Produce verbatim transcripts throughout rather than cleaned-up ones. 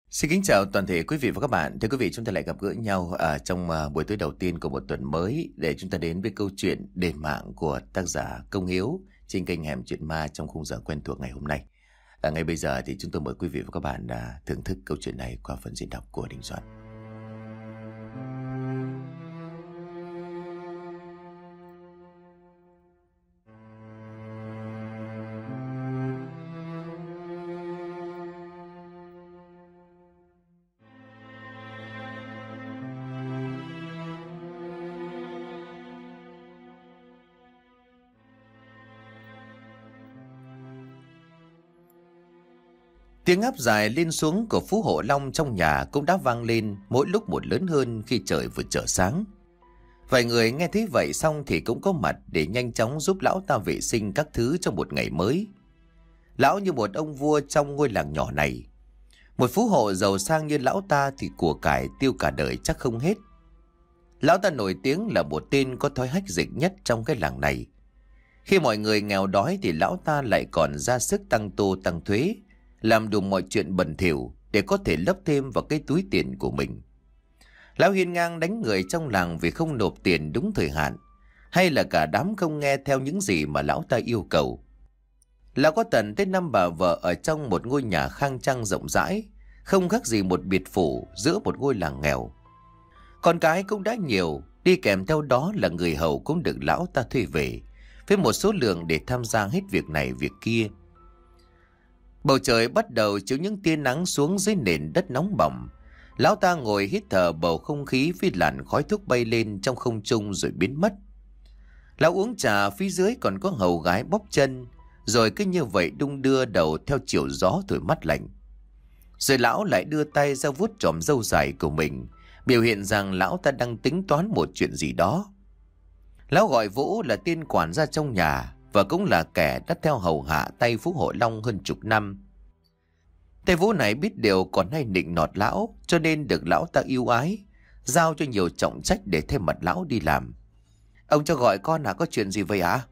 Xin kính chào toàn thể quý vị và các bạn. Thưa quý vị, chúng ta lại gặp gỡ nhau ở trong uh, buổi tối đầu tiên của một tuần mới để chúng ta đến với câu chuyện đền mạng của tác giả Công Hiếu trên kênh Hẻm Chuyện Ma trong khung giờ quen thuộc ngày hôm nay. À, ngay bây giờ thì chúng tôi mời quý vị và các bạn uh, thưởng thức câu chuyện này qua phần diễn đọc của Đình Soạn. Tiếng áp dài lên xuống của Phú Hộ Long trong nhà cũng đã vang lên mỗi lúc một lớn hơn khi trời vừa trở sáng. Vài người nghe thấy vậy xong thì cũng có mặt để nhanh chóng giúp lão ta vệ sinh các thứ trong một ngày mới. Lão như một ông vua trong ngôi làng nhỏ này. Một phú hộ giàu sang như lão ta thì của cải tiêu cả đời chắc không hết. Lão ta nổi tiếng là một tên có thói hách dịch nhất trong cái làng này. Khi mọi người nghèo đói thì lão ta lại còn ra sức tăng tô tăng thuế, làm đủ mọi chuyện bẩn thỉu để có thể lấp thêm vào cái túi tiền của mình. Lão hiên ngang đánh người trong làng vì không nộp tiền đúng thời hạn, hay là cả đám không nghe theo những gì mà lão ta yêu cầu. Lão có tận tới năm bà vợ ở trong một ngôi nhà khang trang rộng rãi, không khác gì một biệt phủ giữa một ngôi làng nghèo. Con cái cũng đã nhiều, đi kèm theo đó là người hầu cũng được lão ta thuê về, với một số lượng để tham gia hết việc này việc kia. Bầu trời bắt đầu chiếu những tia nắng xuống dưới nền đất nóng bỏng. Lão ta ngồi hít thở bầu không khí với làn khói thuốc bay lên trong không trung rồi biến mất. Lão uống trà, phía dưới còn có hầu gái bóp chân, rồi cứ như vậy đung đưa đầu theo chiều gió thổi mát lạnh. Rồi lão lại đưa tay ra vuốt chòm râu dài của mình, biểu hiện rằng lão ta đang tính toán một chuyện gì đó. Lão gọi Vũ là tên quản gia trong nhà, và cũng là kẻ đã theo hầu hạ tay Phú Hộ Long hơn chục năm. Tay Vũ này biết điều còn hay nịnh nọt lão, cho nên được lão ta yêu ái, giao cho nhiều trọng trách để thay mặt lão đi làm. Ông cho gọi con hả, có chuyện gì vậy hả?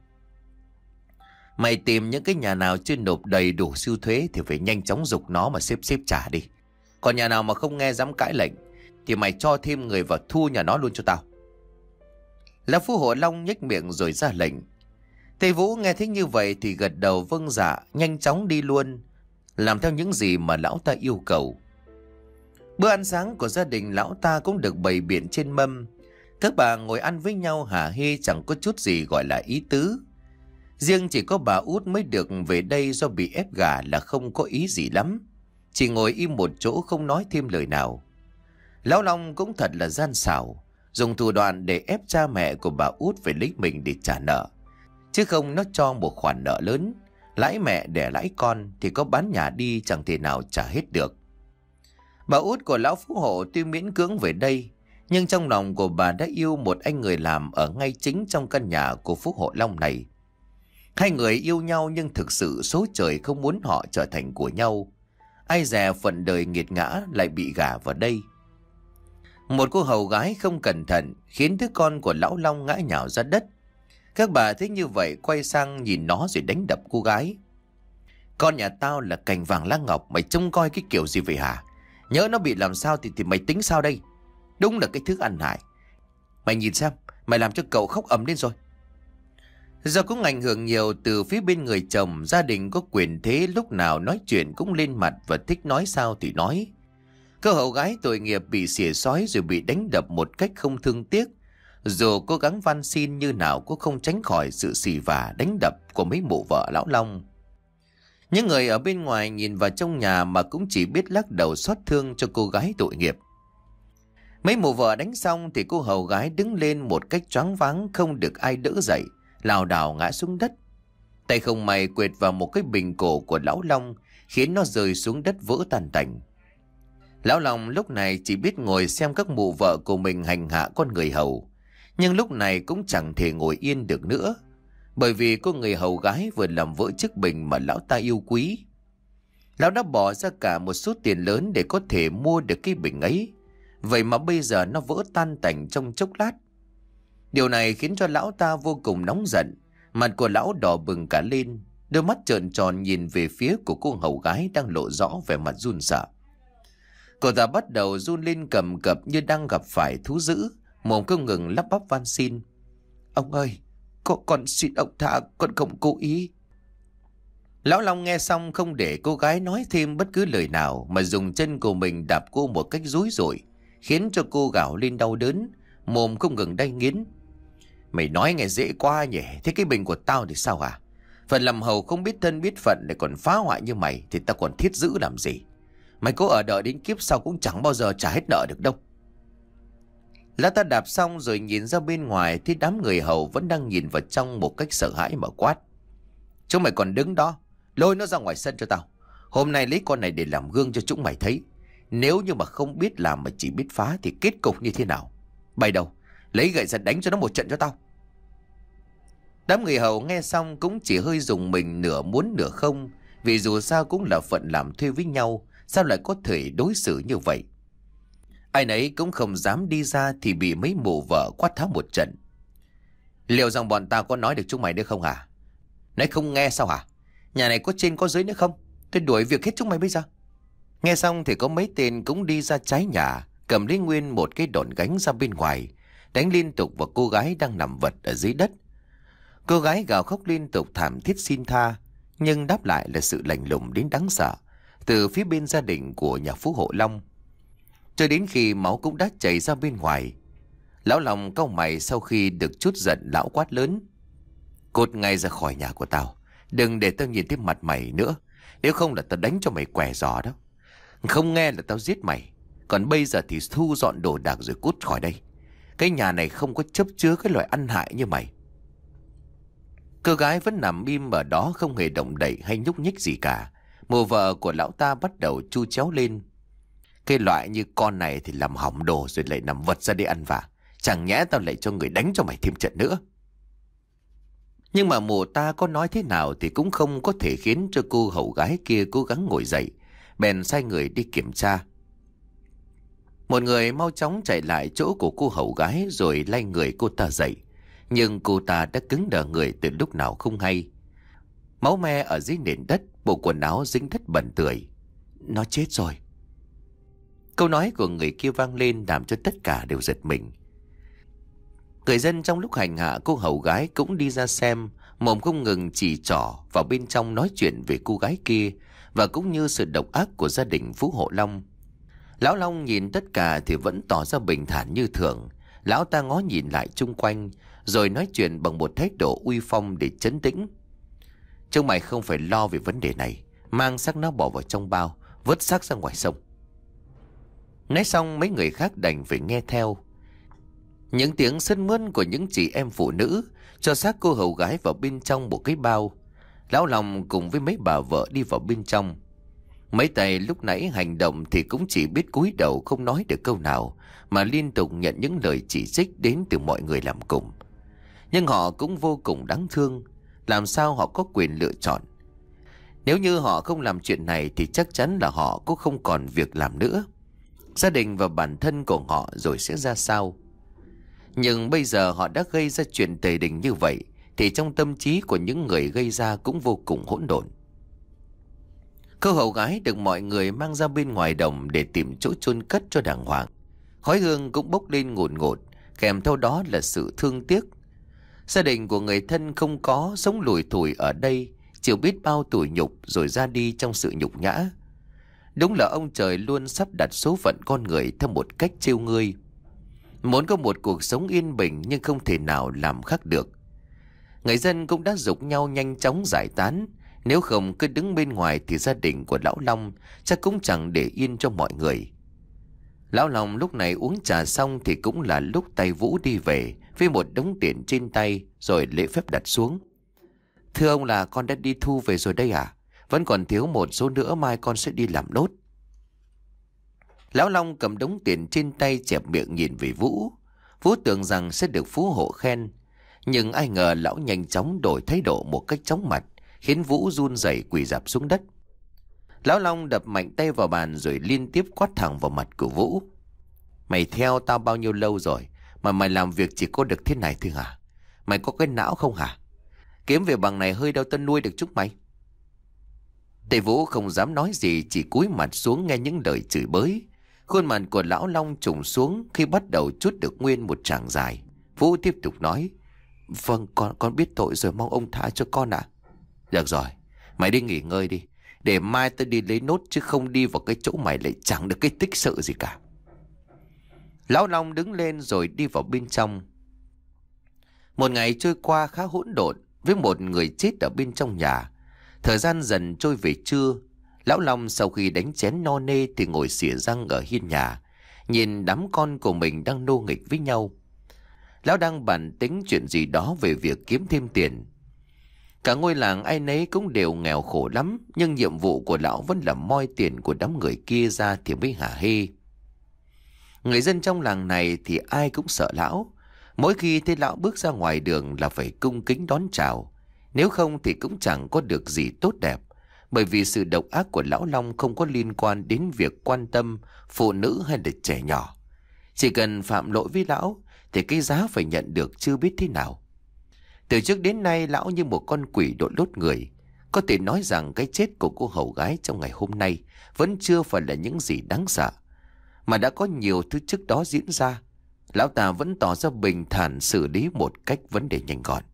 Mày tìm những cái nhà nào chưa nộp đầy đủ siêu thuế thì phải nhanh chóng giục nó mà xếp xếp trả đi. Còn nhà nào mà không nghe dám cãi lệnh thì mày cho thêm người vào thu nhà nó luôn cho tao. Lão Phú Hộ Long nhếch miệng rồi ra lệnh. Thầy Vũ nghe thấy như vậy thì gật đầu vâng dạ, nhanh chóng đi luôn, làm theo những gì mà lão ta yêu cầu. Bữa ăn sáng của gia đình lão ta cũng được bày biện trên mâm. Các bà ngồi ăn với nhau hả hê, chẳng có chút gì gọi là ý tứ. Riêng chỉ có bà Út mới được về đây do bị ép gả là không có ý gì lắm, chỉ ngồi im một chỗ không nói thêm lời nào. Lão Long cũng thật là gian xảo, dùng thủ đoạn để ép cha mẹ của bà Út phải lấy mình để trả nợ. Chứ không nó cho một khoản nợ lớn, lãi mẹ đẻ lãi con thì có bán nhà đi chẳng thể nào trả hết được. Bà Út của lão Phú Hộ tuy miễn cưỡng về đây, nhưng trong lòng của bà đã yêu một anh người làm ở ngay chính trong căn nhà của Phú Hộ Long này. Hai người yêu nhau nhưng thực sự số trời không muốn họ trở thành của nhau. Ai dè phận đời nghiệt ngã lại bị gả vào đây. Một cô hầu gái không cẩn thận khiến đứa con của lão Long ngã nhào ra đất. Các bà thấy như vậy quay sang nhìn nó rồi đánh đập cô gái. Con nhà tao là cành vàng lá ngọc, mày trông coi cái kiểu gì vậy hả? Nhớ nó bị làm sao thì, thì mày tính sao đây? Đúng là cái thứ ăn hại. Mày nhìn xem, mày làm cho cậu khóc ầm lên rồi. Do cũng ảnh hưởng nhiều từ phía bên người chồng, gia đình có quyền thế, lúc nào nói chuyện cũng lên mặt và thích nói sao thì nói. Cô hầu gái tội nghiệp bị xỉa xói rồi bị đánh đập một cách không thương tiếc. Dù cố gắng van xin như nào cũng không tránh khỏi sự xì vả đánh đập của mấy mụ vợ lão Long. Những người ở bên ngoài nhìn vào trong nhà mà cũng chỉ biết lắc đầu xót thương cho cô gái tội nghiệp. Mấy mụ vợ đánh xong thì cô hầu gái đứng lên một cách choáng váng, không được ai đỡ dậy, lảo đảo ngã xuống đất. Tay không may quệt vào một cái bình cổ của lão Long, khiến nó rơi xuống đất vỡ tan tành. Lão Long lúc này chỉ biết ngồi xem các mụ vợ của mình hành hạ con người hầu. Nhưng lúc này cũng chẳng thể ngồi yên được nữa, bởi vì có người hầu gái vừa làm vỡ chiếc bình mà lão ta yêu quý. Lão đã bỏ ra cả một số tiền lớn để có thể mua được cái bình ấy, vậy mà bây giờ nó vỡ tan tành trong chốc lát. Điều này khiến cho lão ta vô cùng nóng giận, mặt của lão đỏ bừng cả lên, đôi mắt trợn tròn nhìn về phía của cô hầu gái đang lộ rõ vẻ mặt run sợ. Cậu ta bắt đầu run lên cầm cập như đang gặp phải thú dữ, mồm không ngừng lắp bắp van xin. Ông ơi, con, con xin ông tha, con không cố ý. Lão Long nghe xong không để cô gái nói thêm bất cứ lời nào mà dùng chân của mình đạp cô một cách dối dội, khiến cho cô gào lên đau đớn, mồm không ngừng đay nghiến. Mày nói nghe dễ quá nhỉ, thế cái bình của tao thì sao hả? Phần làm hầu không biết thân biết phận để còn phá hoại như mày thì tao còn thiết giữ làm gì? Mày cố ở đợi đến kiếp sau cũng chẳng bao giờ trả hết nợ được đâu. Lão ta đạp xong rồi nhìn ra bên ngoài thì đám người hầu vẫn đang nhìn vào trong một cách sợ hãi mà quát. Chúng mày còn đứng đó, lôi nó ra ngoài sân cho tao. Hôm nay lấy con này để làm gương cho chúng mày thấy. Nếu như mà không biết làm mà chỉ biết phá thì kết cục như thế nào. Bày đầu, lấy gậy ra đánh cho nó một trận cho tao. Đám người hầu nghe xong cũng chỉ hơi dùng mình nửa muốn nửa không, vì dù sao cũng là phận làm thuê với nhau, sao lại có thể đối xử như vậy. Ai nấy cũng không dám đi ra thì bị mấy mụ vợ quát tháo một trận. Liệu rằng bọn tao có nói được chúng mày nữa không hả? Nãy không nghe sao hả? Nhà này có trên có dưới nữa không? Tôi đuổi việc hết chúng mày bây giờ. Nghe xong thì có mấy tên cũng đi ra trái nhà, cầm lấy nguyên một cái đòn gánh ra bên ngoài, đánh liên tục vào cô gái đang nằm vật ở dưới đất. Cô gái gào khóc liên tục thảm thiết xin tha, nhưng đáp lại là sự lạnh lùng đến đáng sợ từ phía bên gia đình của nhà phú Hộ Long. Cho đến khi máu cũng đã chảy ra bên ngoài, lão Long cau mày sau khi được chút giận. Lão quát lớn: Cút ngay ra khỏi nhà của tao, đừng để tao nhìn thấy mặt mày nữa, nếu không là tao đánh cho mày què giò đó. Không nghe là tao giết mày. Còn bây giờ thì thu dọn đồ đạc rồi cút khỏi đây. Cái nhà này không có chấp chứa cái loại ăn hại như mày. Cô gái vẫn nằm im ở đó, không hề động đậy hay nhúc nhích gì cả. Mụ vợ của lão ta bắt đầu chu chéo lên: Cái loại như con này thì làm hỏng đồ rồi lại nằm vật ra để ăn vạ. Chẳng nhẽ tao lại cho người đánh cho mày thêm trận nữa. Nhưng mà mụ ta có nói thế nào thì cũng không có thể khiến cho cô hầu gái kia cố gắng ngồi dậy. Bèn sai người đi kiểm tra. Một người mau chóng chạy lại chỗ của cô hầu gái rồi lay người cô ta dậy. Nhưng cô ta đã cứng đờ người từ lúc nào không hay. Máu me ở dưới nền đất, bộ quần áo dính đất bẩn tưởi. Nó chết rồi. Câu nói của người kia vang lên làm cho tất cả đều giật mình. Người dân trong lúc hành hạ cô hầu gái cũng đi ra xem, mồm không ngừng chỉ trỏ vào bên trong nói chuyện về cô gái kia và cũng như sự độc ác của gia đình Phú Hộ Long. Lão Long nhìn tất cả thì vẫn tỏ ra bình thản như thường. Lão ta ngó nhìn lại chung quanh rồi nói chuyện bằng một thái độ uy phong để trấn tĩnh. Chúng mày không phải lo về vấn đề này, mang xác nó bỏ vào trong bao, vứt xác ra ngoài sông. Nói xong mấy người khác đành phải nghe theo. Những tiếng sân mướn của những chị em phụ nữ cho xác cô hầu gái vào bên trong một cái bao. Lão Long cùng với mấy bà vợ đi vào bên trong. Mấy tay lúc nãy hành động thì cũng chỉ biết cúi đầu không nói được câu nào, mà liên tục nhận những lời chỉ trích đến từ mọi người làm cùng. Nhưng họ cũng vô cùng đáng thương. Làm sao họ có quyền lựa chọn? Nếu như họ không làm chuyện này thì chắc chắn là họ cũng không còn việc làm nữa. Gia đình và bản thân của họ rồi sẽ ra sao? Nhưng bây giờ họ đã gây ra chuyện tày đình như vậy thì trong tâm trí của những người gây ra cũng vô cùng hỗn độn. Cô hầu gái được mọi người mang ra bên ngoài đồng để tìm chỗ chôn cất cho đàng hoàng. Khói hương cũng bốc lên ngùn ngụt, kèm theo đó là sự thương tiếc. Gia đình của người thân không có sống lủi thủi ở đây, chịu biết bao tủi nhục rồi ra đi trong sự nhục nhã. Đúng là ông trời luôn sắp đặt số phận con người theo một cách trêu ngươi. Muốn có một cuộc sống yên bình nhưng không thể nào làm khác được. Người dân cũng đã giục nhau nhanh chóng giải tán. Nếu không cứ đứng bên ngoài thì gia đình của Lão Long chắc cũng chẳng để yên cho mọi người. Lão Long lúc này uống trà xong thì cũng là lúc tay Vũ đi về với một đống tiền trên tay rồi lễ phép đặt xuống. Thưa ông là con đã đi thu về rồi đây à? Vẫn còn thiếu một số nữa, mai con sẽ đi làm nốt. Lão Long cầm đống tiền trên tay chẹp miệng nhìn về Vũ. Vũ tưởng rằng sẽ được Phú Hộ khen, nhưng ai ngờ lão nhanh chóng đổi thái độ một cách chóng mặt, khiến Vũ run rẩy quỳ rạp xuống đất. Lão Long đập mạnh tay vào bàn rồi liên tiếp quát thẳng vào mặt của Vũ. Mày theo tao bao nhiêu lâu rồi mà mày làm việc chỉ có được thế này thôi hả? Mày có cái não không hả? Kiếm về bằng này hơi đâu tao nuôi được chúng mày. Tề Vũ không dám nói gì, chỉ cúi mặt xuống nghe những lời chửi bới. Khuôn mặt của lão Long trùng xuống khi bắt đầu trút được nguyên một tràng dài. Vũ tiếp tục nói: Vâng, con con biết tội rồi, mong ông tha cho con ạ. Được rồi, mày đi nghỉ ngơi đi, để mai tao đi lấy nốt, chứ không đi vào cái chỗ mày lại chẳng được cái tích sự gì cả. Lão Long đứng lên rồi đi vào bên trong. Một ngày trôi qua khá hỗn độn với một người chết ở bên trong nhà. Thời gian dần trôi về trưa. Lão Long sau khi đánh chén no nê thì ngồi xỉa răng ở hiên nhà, nhìn đám con của mình đang nô nghịch với nhau. Lão đang bàn tính chuyện gì đó về việc kiếm thêm tiền. Cả ngôi làng ai nấy cũng đều nghèo khổ lắm, nhưng nhiệm vụ của lão vẫn là moi tiền của đám người kia ra thì mới hả hê. Người dân trong làng này thì ai cũng sợ lão. Mỗi khi thấy lão bước ra ngoài đường là phải cung kính đón chào. Nếu không thì cũng chẳng có được gì tốt đẹp. Bởi vì sự độc ác của lão Long không có liên quan đến việc quan tâm phụ nữ hay là trẻ nhỏ. Chỉ cần phạm lỗi với lão thì cái giá phải nhận được chưa biết thế nào. Từ trước đến nay lão như một con quỷ đội lốt người. Có thể nói rằng cái chết của cô hầu gái trong ngày hôm nay vẫn chưa phải là những gì đáng sợ, mà đã có nhiều thứ trước đó diễn ra. Lão ta vẫn tỏ ra bình thản xử lý một cách vấn đề nhanh gọn.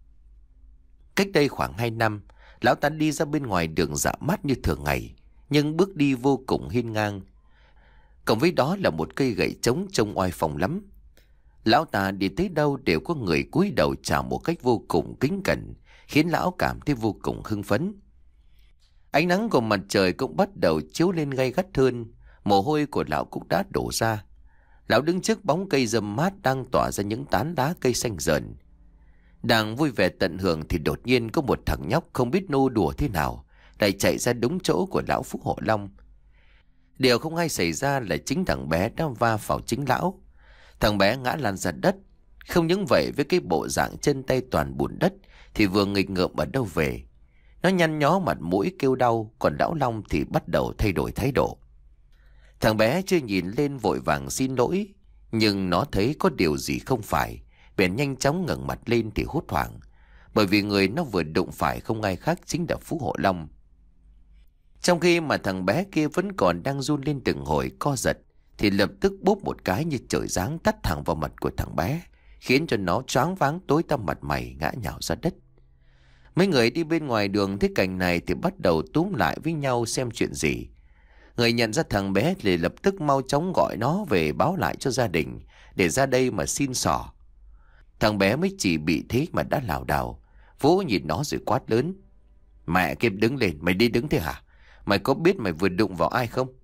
Cách đây khoảng hai năm, lão ta đi ra bên ngoài đường dạo mát như thường ngày, nhưng bước đi vô cùng hiên ngang. Cộng với đó là một cây gậy trống trông oai phong lắm. Lão ta đi tới đâu đều có người cúi đầu chào một cách vô cùng kính cẩn, khiến lão cảm thấy vô cùng hưng phấn. Ánh nắng của mặt trời cũng bắt đầu chiếu lên gay gắt hơn, mồ hôi của lão cũng đã đổ ra. Lão đứng trước bóng cây râm mát đang tỏa ra những tán lá cây xanh rờn. Đang vui vẻ tận hưởng thì đột nhiên có một thằng nhóc không biết nô đùa thế nào lại chạy ra đúng chỗ của lão Phú Hộ Long. Điều không hay xảy ra là chính thằng bé đã va vào chính lão. Thằng bé ngã lăn ra đất. Không những vậy, với cái bộ dạng chân tay toàn bùn đất thì vừa nghịch ngợm ở đâu về. Nó nhăn nhó mặt mũi kêu đau, còn lão Long thì bắt đầu thay đổi thái độ. Thằng bé chưa nhìn lên vội vàng xin lỗi, nhưng nó thấy có điều gì không phải, bèn nhanh chóng ngẩng mặt lên thì hốt hoảng, bởi vì người nó vừa đụng phải không ai khác chính là Phú Hộ Long. Trong khi mà thằng bé kia vẫn còn đang run lên từng hồi co giật, thì lập tức bốp một cái như trời giáng tát thẳng vào mặt của thằng bé, khiến cho nó choáng váng tối tăm mặt mày ngã nhào ra đất. Mấy người đi bên ngoài đường thấy cảnh này thì bắt đầu túm lại với nhau xem chuyện gì. Người nhận ra thằng bé thì lập tức mau chóng gọi nó về báo lại cho gia đình, để ra đây mà xin xỏ. Thằng bé mới chỉ bị thế mà đã lảo đảo. Vũ nhìn nó rồi quát lớn: Mẹ kiếp, đứng lên, mày đi đứng thế hả? Mày có biết mày vừa đụng vào ai không?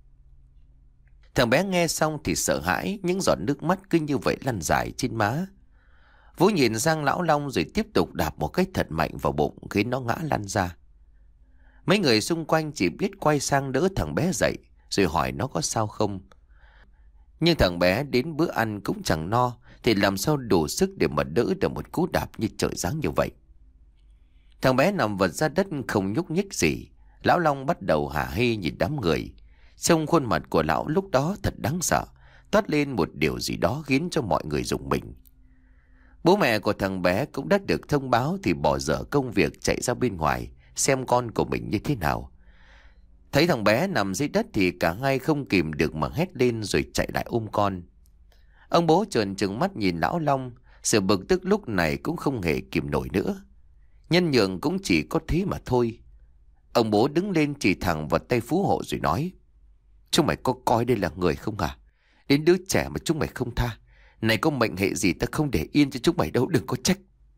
Thằng bé nghe xong thì sợ hãi, những giọt nước mắt cứ như vậy lăn dài trên má. Vũ nhìn sang lão Long rồi tiếp tục đạp một cách thật mạnh vào bụng, khiến nó ngã lăn ra. Mấy người xung quanh chỉ biết quay sang đỡ thằng bé dậy, rồi hỏi nó có sao không. Nhưng thằng bé đến bữa ăn cũng chẳng no, thì làm sao đủ sức để mà đỡ được một cú đạp như trời giáng như vậy. Thằng bé nằm vật ra đất không nhúc nhích gì. Lão Long bắt đầu hả hê nhìn đám người. Trong khuôn mặt của lão lúc đó thật đáng sợ, toát lên một điều gì đó khiến cho mọi người rùng mình. Bố mẹ của thằng bé cũng đã được thông báo thì bỏ dở công việc chạy ra bên ngoài xem con của mình như thế nào. Thấy thằng bé nằm dưới đất thì cả hai không kìm được mà hét lên rồi chạy lại ôm con. Ông bố trợn trừng mắt nhìn lão Long, sự bực tức lúc này cũng không hề kìm nổi nữa. Nhân nhượng cũng chỉ có thế mà thôi. Ông bố đứng lên chỉ thẳng vào tay Phú Hộ rồi nói: Chúng mày có coi đây là người không à? Đến đứa trẻ mà chúng mày không tha. Này có mệnh hệ gì ta không để yên cho chúng mày đâu, đừng có trách.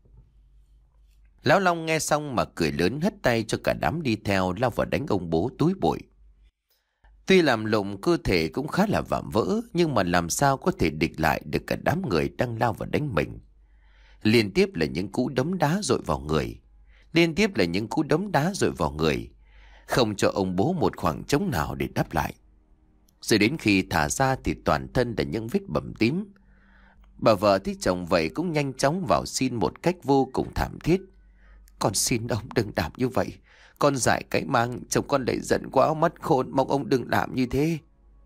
Lão Long nghe xong mà cười lớn, hất tay cho cả đám đi theo lao vào đánh ông bố túi bụi. Tuy làm lụng cơ thể cũng khá là vạm vỡ, nhưng mà làm sao có thể địch lại được cả đám người đang lao vào đánh mình. Liên tiếp là những cú đấm đá dội vào người. Liên tiếp là những cú đấm đá dội vào người, không cho ông bố một khoảng trống nào để đáp lại. Rồi đến khi thả ra thì toàn thân là những vết bầm tím. Bà vợ thấy chồng vậy cũng nhanh chóng vào xin một cách vô cùng thảm thiết: Con xin ông đừng làm như vậy. Con dại cái mang, chồng con lại giận quá mất khôn, mong ông đừng làm như thế.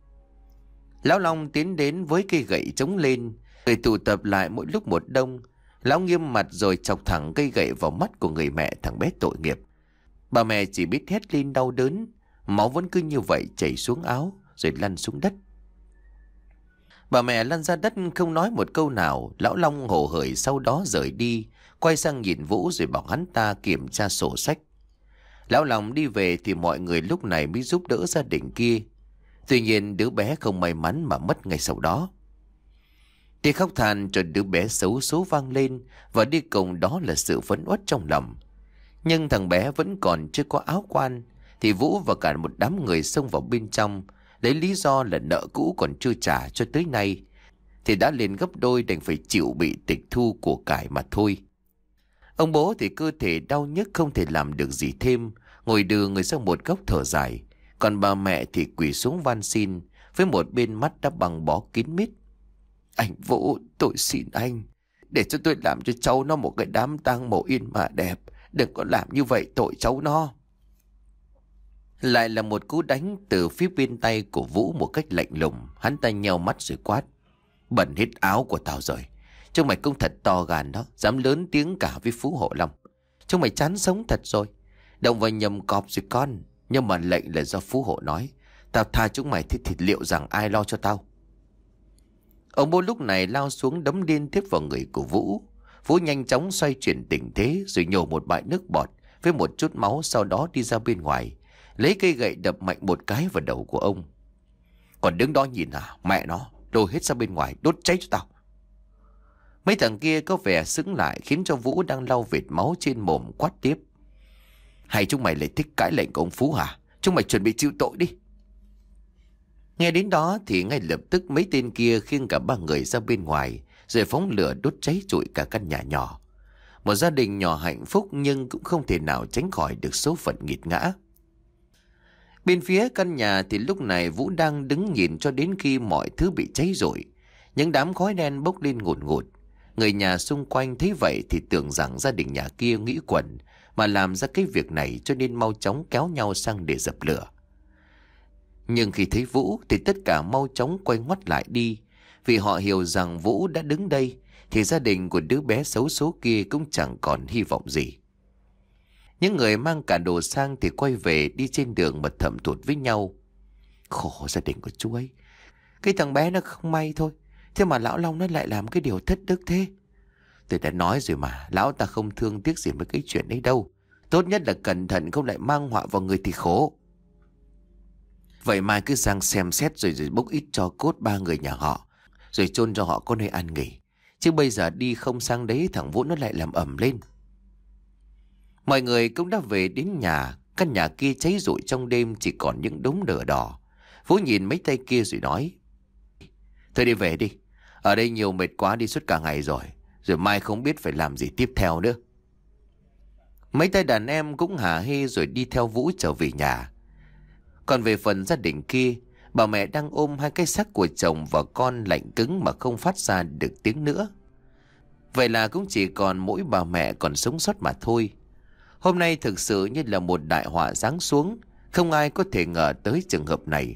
Lão Long tiến đến với cây gậy chống lên, người tụ tập lại mỗi lúc một đông. Lão nghiêm mặt rồi chọc thẳng cây gậy vào mắt của người mẹ thằng bé tội nghiệp. Bà mẹ chỉ biết hét lên đau đớn, máu vẫn cứ như vậy chảy xuống áo rồi lăn xuống đất. Bà mẹ lăn ra đất không nói một câu nào. Lão Long hồ hởi sau đó rời đi, quay sang nhìn Vũ rồi bảo hắn ta kiểm tra sổ sách. Lão Long đi về thì mọi người lúc này mới giúp đỡ gia đình kia. Tuy nhiên đứa bé không may mắn mà mất ngay sau đó. Tiếng khóc than cho đứa bé xấu số vang lên, và đi cùng đó là sự phẫn uất trong lòng. Nhưng thằng bé vẫn còn chưa có áo quan, thì Vũ và cả một đám người xông vào bên trong, lấy lý do là nợ cũ còn chưa trả cho tới nay, thì đã lên gấp đôi, đành phải chịu bị tịch thu của cải mà thôi. Ông bố thì cơ thể đau nhức không thể làm được gì thêm, ngồi đưa người sang một góc thở dài. Còn bà mẹ thì quỳ xuống van xin, với một bên mắt đã băng bó kín mít. Anh Vũ, tôi xin anh, để cho tôi làm cho cháu nó một cái đám tang mộ yên mà đẹp. Đừng có làm như vậy, tội cháu nó. Lại là một cú đánh từ phía bên tay của Vũ một cách lạnh lùng. Hắn ta nheo mắt rồi quát: Bẩn hết áo của tao rồi. Chúng mày cũng thật to gan đó, dám lớn tiếng cả với Phú Hộ Long. Chúng mày chán sống thật rồi. Động vào nhầm cọp rồi con. Nhưng mà lệnh là do Phú Hộ nói. Tao tha chúng mày thì, thì liệu rằng ai lo cho tao? Ông bố lúc này lao xuống đấm liên tiếp vào người của Vũ. Vũ nhanh chóng xoay chuyển tình thế rồi nhổ một bãi nước bọt với một chút máu, sau đó đi ra bên ngoài, lấy cây gậy đập mạnh một cái vào đầu của ông. Còn đứng đó nhìn à, mẹ nó, lôi hết ra bên ngoài đốt cháy cho tao. Mấy thằng kia có vẻ sững lại, khiến cho Vũ đang lau vệt máu trên mồm quát tiếp: Hay chúng mày lại thích cãi lệnh của ông Phú hả? Chúng mày chuẩn bị chịu tội đi. Nghe đến đó thì ngay lập tức mấy tên kia khiêng cả ba người ra bên ngoài, rồi phóng lửa đốt cháy trụi cả căn nhà nhỏ. Một gia đình nhỏ hạnh phúc nhưng cũng không thể nào tránh khỏi được số phận nghiệt ngã. Bên phía căn nhà thì lúc này Vũ đang đứng nhìn cho đến khi mọi thứ bị cháy rụi. Những đám khói đen bốc lên ngùn ngụt. Người nhà xung quanh thấy vậy thì tưởng rằng gia đình nhà kia nghĩ quẩn mà làm ra cái việc này, cho nên mau chóng kéo nhau sang để dập lửa. Nhưng khi thấy Vũ thì tất cả mau chóng quay ngoắt lại đi, vì họ hiểu rằng Vũ đã đứng đây thì gia đình của đứa bé xấu số kia cũng chẳng còn hy vọng gì. Những người mang cả đồ sang thì quay về, đi trên đường mà thầm thụt với nhau: Khổ gia đình của chú ấy, cái thằng bé nó không may thôi, thế mà lão Long nó lại làm cái điều thất đức thế. Tôi đã nói rồi mà, lão ta không thương tiếc gì với cái chuyện ấy đâu. Tốt nhất là cẩn thận, không lại mang họa vào người thì khổ. Vậy mai cứ sang xem xét rồi rồi bốc ít cho cốt ba người nhà họ, rồi chôn cho họ có nơi an nghỉ. Chứ bây giờ đi không sang đấy, thằng Vũ nó lại làm ầm lên. Mọi người cũng đã về đến nhà. Căn nhà kia cháy rụi trong đêm, chỉ còn những đống lửa đỏ. Vũ nhìn mấy tay kia rồi nói: Thôi đi về đi, ở đây nhiều mệt quá, đi suốt cả ngày rồi, rồi mai không biết phải làm gì tiếp theo nữa. Mấy tay đàn em cũng hả hê rồi đi theo Vũ trở về nhà. Còn về phần gia đình kia, bà mẹ đang ôm hai cái xác của chồng và con lạnh cứng mà không phát ra được tiếng nữa. Vậy là cũng chỉ còn mỗi bà mẹ còn sống sót mà thôi. Hôm nay thực sự như là một đại họa giáng xuống, không ai có thể ngờ tới trường hợp này.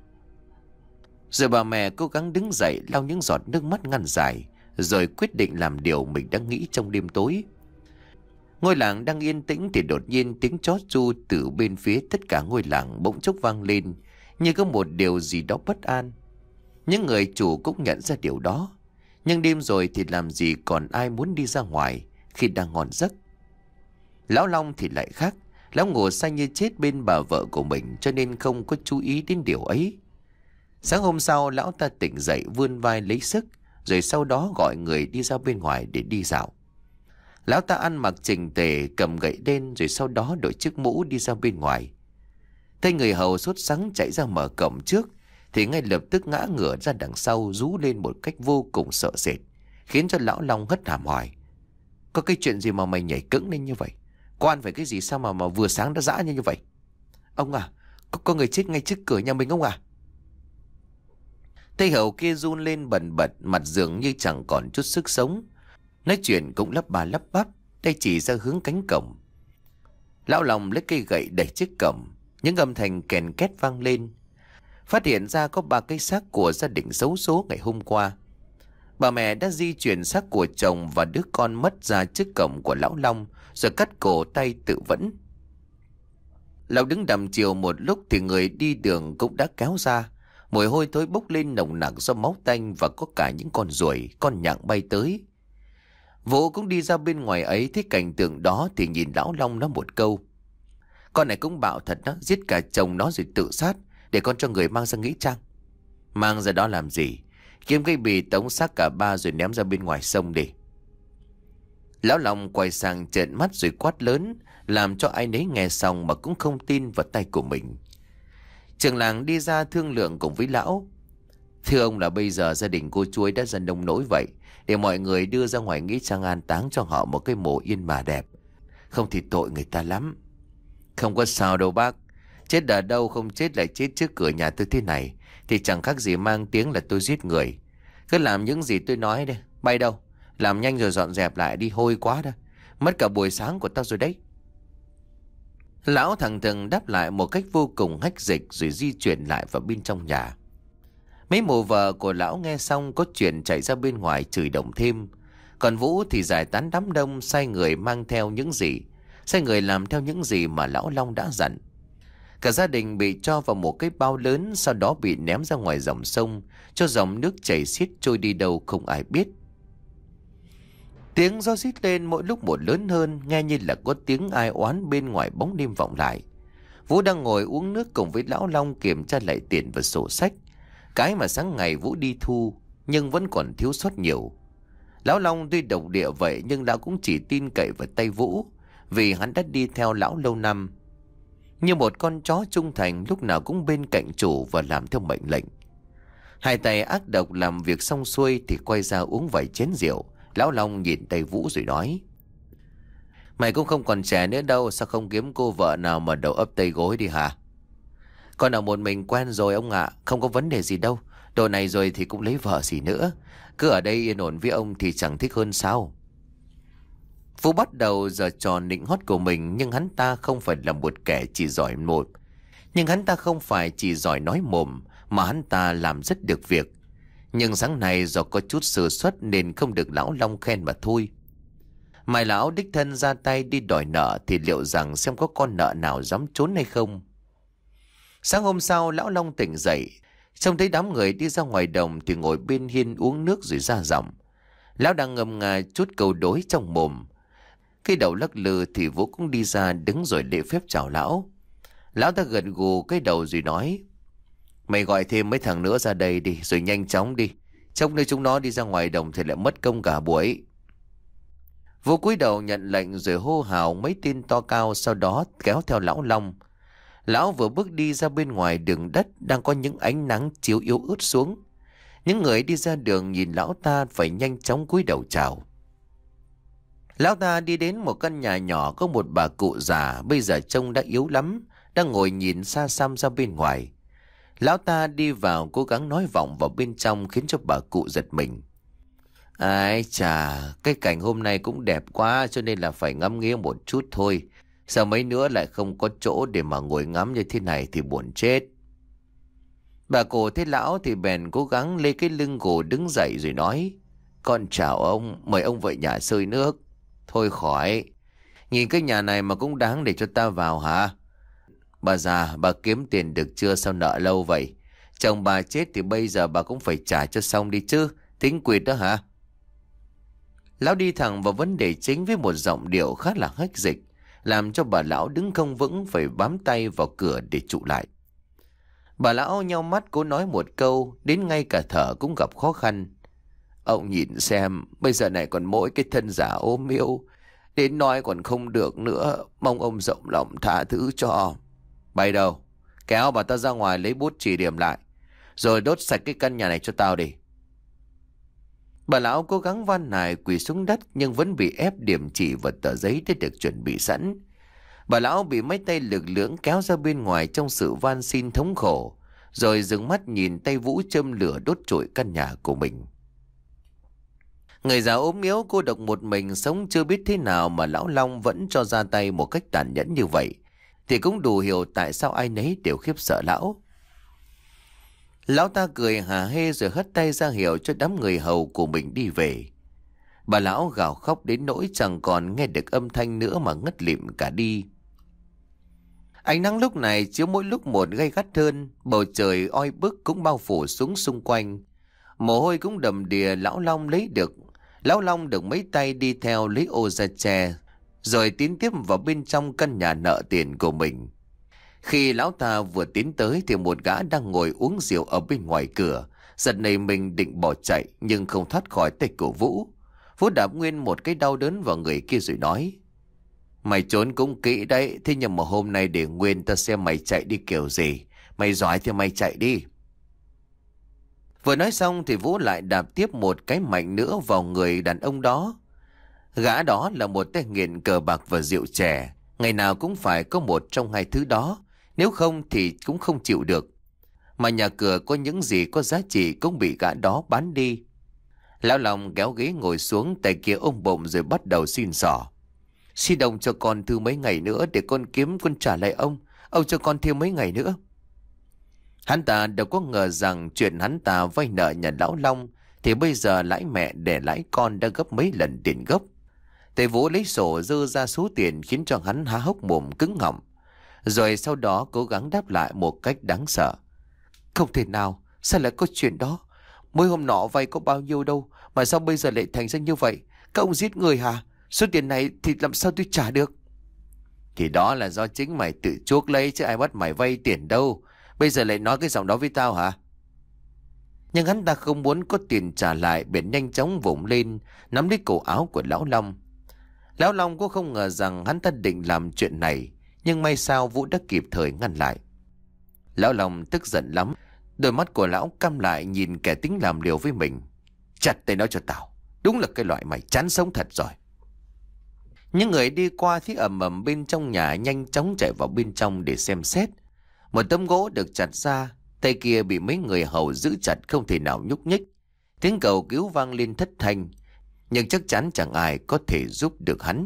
Rồi bà mẹ cố gắng đứng dậy, lau những giọt nước mắt ngăn dài, rồi quyết định làm điều mình đang nghĩ trong đêm tối. Ngôi làng đang yên tĩnh thì đột nhiên tiếng chó tru từ bên phía tất cả ngôi làng bỗng chốc vang lên, như có một điều gì đó bất an. Những người chủ cũng nhận ra điều đó, nhưng đêm rồi thì làm gì còn ai muốn đi ra ngoài khi đang ngon giấc. Lão Long thì lại khác, lão ngủ say như chết bên bà vợ của mình, cho nên không có chú ý đến điều ấy. Sáng hôm sau, lão ta tỉnh dậy vươn vai lấy sức, rồi sau đó gọi người đi ra bên ngoài để đi dạo. Lão ta ăn mặc chỉnh tề, cầm gậy lên, rồi sau đó đội chiếc mũ đi ra bên ngoài. Thấy người hầu sốt sắng chạy ra mở cổng trước, thì ngay lập tức ngã ngửa ra đằng sau, rú lên một cách vô cùng sợ sệt, khiến cho lão Long hất hàm hỏi: Có cái chuyện gì mà mày nhảy cẫng lên như vậy? Có ăn phải cái gì sao mà mà vừa sáng đã dã như như vậy? Ông à, có, có người chết ngay trước cửa nhà mình ông à? Tay hầu kia run lên bần bật, mặt dường như chẳng còn chút sức sống. Nói chuyện cũng lắp bà lắp bắp, tay chỉ ra hướng cánh cổng. Lão Long lấy cây gậy đẩy chiếc cổng, những âm thanh kèn két vang lên. Phát hiện ra có ba cái xác của gia đình xấu số ngày hôm qua. Bà mẹ đã di chuyển xác của chồng và đứa con mất ra trước cổng của lão Long, rồi cắt cổ tay tự vẫn. Lão đứng đăm chiều một lúc thì người đi đường cũng đã kéo ra. Mùi hôi thối bốc lên nồng nặc do máu tanh và có cả những con ruồi, con nhặng bay tới. Vũ cũng đi ra bên ngoài ấy, thấy cảnh tượng đó thì nhìn lão Long nói một câu: con này cũng bạo thật đó, giết cả chồng nó rồi tự sát, để con cho người mang ra nghĩa trang. Mang ra đó làm gì? Kiếm cây bì tống xác cả ba rồi ném ra bên ngoài sông đi. Lão Long quay sang trợn mắt rồi quát lớn, làm cho ai nấy nghe xong mà cũng không tin vào tay của mình. Trưởng làng đi ra thương lượng cùng với lão: thưa ông, là bây giờ gia đình cô Chuối đã dần nông nỗi vậy, để mọi người đưa ra ngoài nghĩa trang an táng cho họ một cái mộ yên mà đẹp, không thì tội người ta lắm. Không có sao đâu bác, chết ở đâu không chết lại chết trước cửa nhà tôi thế này thì chẳng khác gì mang tiếng là tôi giết người. Cứ làm những gì tôi nói đây. Bay đâu, làm nhanh rồi dọn dẹp lại đi, hôi quá đó, mất cả buổi sáng của tao rồi đấy. Lão thằng thừng đáp lại một cách vô cùng hách dịch rồi di chuyển lại vào bên trong nhà. Mấy mụ vợ của lão nghe xong có chuyện chạy ra bên ngoài chửi đồng thêm. Còn Vũ thì giải tán đám đông, sai người mang theo những gì, sai người làm theo những gì mà lão Long đã dặn. Cả gia đình bị cho vào một cái bao lớn, sau đó bị ném ra ngoài dòng sông, cho dòng nước chảy xiết trôi đi đâu không ai biết. Tiếng gió rít lên mỗi lúc một lớn hơn, nghe như là có tiếng ai oán bên ngoài bóng đêm vọng lại. Vũ đang ngồi uống nước cùng với lão Long kiểm tra lại tiền và sổ sách. Cái mà sáng ngày Vũ đi thu nhưng vẫn còn thiếu sót nhiều. Lão Long tuy độc địa vậy nhưng lão cũng chỉ tin cậy vào tay Vũ, vì hắn đã đi theo lão lâu năm. Như một con chó trung thành, lúc nào cũng bên cạnh chủ và làm theo mệnh lệnh. Hai tay ác độc làm việc xong xuôi thì quay ra uống vài chén rượu. Lão Long nhìn tay Vũ rồi nói: mày cũng không còn trẻ nữa đâu, sao không kiếm cô vợ nào mà đầu ấp tay gối đi hả? Con ở một mình quen rồi ông ạ, không có vấn đề gì đâu. Đồ này rồi thì cũng lấy vợ gì nữa. Cứ ở đây yên ổn với ông thì chẳng thích hơn sao? Vũ bắt đầu giờ trò nịnh hót của mình, nhưng hắn ta không phải là một kẻ chỉ giỏi một. Nhưng hắn ta không phải chỉ giỏi nói mồm, mà hắn ta làm rất được việc. Nhưng sáng nay do có chút sơ suất nên không được lão Long khen mà thôi. Mai lão đích thân ra tay đi đòi nợ thì liệu rằng xem có con nợ nào dám trốn hay không. Sáng hôm sau lão Long tỉnh dậy, trông thấy đám người đi ra ngoài đồng thì ngồi bên hiên uống nước rồi ra giọng. Lão đang ngâm nga chút câu đối trong mồm. Cái đầu lắc lư thì Vũ cũng đi ra đứng rồi lễ phép chào lão. Lão ta gật gù cái đầu rồi nói: mày gọi thêm mấy thằng nữa ra đây đi, rồi nhanh chóng đi. Trong nơi chúng nó đi ra ngoài đồng thì lại mất công cả buổi. Vũ cúi đầu nhận lệnh rồi hô hào mấy tên to cao, sau đó kéo theo lão Long. Lão vừa bước đi ra bên ngoài đường đất đang có những ánh nắng chiếu yếu ớt xuống. Những người đi ra đường nhìn lão ta phải nhanh chóng cúi đầu chào. Lão ta đi đến một căn nhà nhỏ, có một bà cụ già bây giờ trông đã yếu lắm, đang ngồi nhìn xa xăm ra bên ngoài. Lão ta đi vào cố gắng nói vọng vào bên trong khiến cho bà cụ giật mình. Ai chà, cái cảnh hôm nay cũng đẹp quá cho nên là phải ngắm nghía một chút thôi. Sao mấy nữa lại không có chỗ để mà ngồi ngắm như thế này thì buồn chết. Bà cụ thấy lão thì bèn cố gắng lê cái lưng gù đứng dậy rồi nói: con chào ông, mời ông về nhà sơi nước. Thôi khỏi, nhìn cái nhà này mà cũng đáng để cho ta vào hả? Bà già, bà kiếm tiền được chưa, sao nợ lâu vậy? Chồng bà chết thì bây giờ bà cũng phải trả cho xong đi chứ, tính quỵt đó hả? Lão đi thẳng vào vấn đề chính với một giọng điệu khá là hách dịch, làm cho bà lão đứng không vững, phải bám tay vào cửa để trụ lại. Bà lão nheo mắt cố nói một câu, đến ngay cả thở cũng gặp khó khăn. Ông nhìn xem, bây giờ này còn mỗi cái thân giả ốm yếu, đến nói còn không được nữa, mong ông rộng lòng tha thứ cho. Bay đâu, kéo bà ta ra ngoài lấy bút chỉ điểm lại, rồi đốt sạch cái căn nhà này cho tao đi. Bà lão cố gắng van nài quỳ xuống đất nhưng vẫn bị ép điểm chỉ vào tờ giấy đã được chuẩn bị sẵn. Bà lão bị mấy tay lực lưỡng kéo ra bên ngoài trong sự van xin thống khổ, rồi dừng mắt nhìn tay Vũ châm lửa đốt trụi căn nhà của mình. Người già ốm yếu cô độc một mình sống chưa biết thế nào mà lão Long vẫn cho ra tay một cách tàn nhẫn như vậy, thì cũng đủ hiểu tại sao ai nấy đều khiếp sợ lão. Lão ta cười hà hê rồi hất tay ra hiệu cho đám người hầu của mình đi về. Bà lão gào khóc đến nỗi chẳng còn nghe được âm thanh nữa mà ngất lịm cả đi. Ánh nắng lúc này chiếu mỗi lúc một gay gắt hơn, bầu trời oi bức cũng bao phủ xuống xung quanh. Mồ hôi cũng đầm đìa. Lão Long lấy được Lão Long được mấy tay đi theo lấy ô ra che, rồi tiến tiếp vào bên trong căn nhà nợ tiền của mình. Khi lão ta vừa tiến tới thì một gã đang ngồi uống rượu ở bên ngoài cửa, giật nảy mình định bỏ chạy nhưng không thoát khỏi tay của Vũ. Vũ đạp nguyên một cái đau đớn vào người kia rồi nói: Mày trốn cũng kỹ đấy, thế nhưng mà hôm nay để nguyên ta xem mày chạy đi kiểu gì. Mày giỏi thì mày chạy đi. Vừa nói xong thì Vũ lại đạp tiếp một cái mạnh nữa vào người đàn ông đó. Gã đó là một tên nghiện cờ bạc và rượu chè, ngày nào cũng phải có một trong hai thứ đó, nếu không thì cũng không chịu được. Mà nhà cửa có những gì có giá trị cũng bị gã đó bán đi. Lão Long kéo ghế ngồi xuống, tay kia ôm bụng rồi bắt đầu xin xỏ: Xin đồng cho con thư mấy ngày nữa để con kiếm con trả lại ông. Ông cho con thêm mấy ngày nữa. Hắn ta đâu có ngờ rằng chuyện hắn ta vay nợ nhà lão Long thì bây giờ lãi mẹ để lãi con đã gấp mấy lần tiền gốc. Tề Vũ lấy sổ dơ ra số tiền khiến cho hắn há hốc mồm cứng họng. Rồi sau đó cố gắng đáp lại một cách đáng sợ: Không thể nào, sao lại có chuyện đó? Mới hôm nọ vay có bao nhiêu đâu mà sao bây giờ lại thành ra như vậy? Các ông giết người hả? Số tiền này thì làm sao tôi trả được? Thì đó là do chính mày tự chuốc lấy chứ ai bắt mày vay tiền đâu. Bây giờ lại nói cái giọng đó với tao hả? Nhưng hắn ta không muốn có tiền trả lại, bèn nhanh chóng vùng lên nắm lấy cổ áo của lão Long. Lão Long cũng không ngờ rằng hắn ta định làm chuyện này, nhưng may sao Vũ đã kịp thời ngăn lại. Lão Long tức giận lắm, đôi mắt của lão căm lại nhìn kẻ tính làm liều với mình. Chặt tay nó cho tao, đúng là cái loại mày chán sống thật rồi. Những người đi qua thấy ầm ầm bên trong nhà nhanh chóng chạy vào bên trong để xem xét. Một tấm gỗ được chặt ra, tay kia bị mấy người hầu giữ chặt không thể nào nhúc nhích. Tiếng cầu cứu vang lên thất thanh, nhưng chắc chắn chẳng ai có thể giúp được hắn.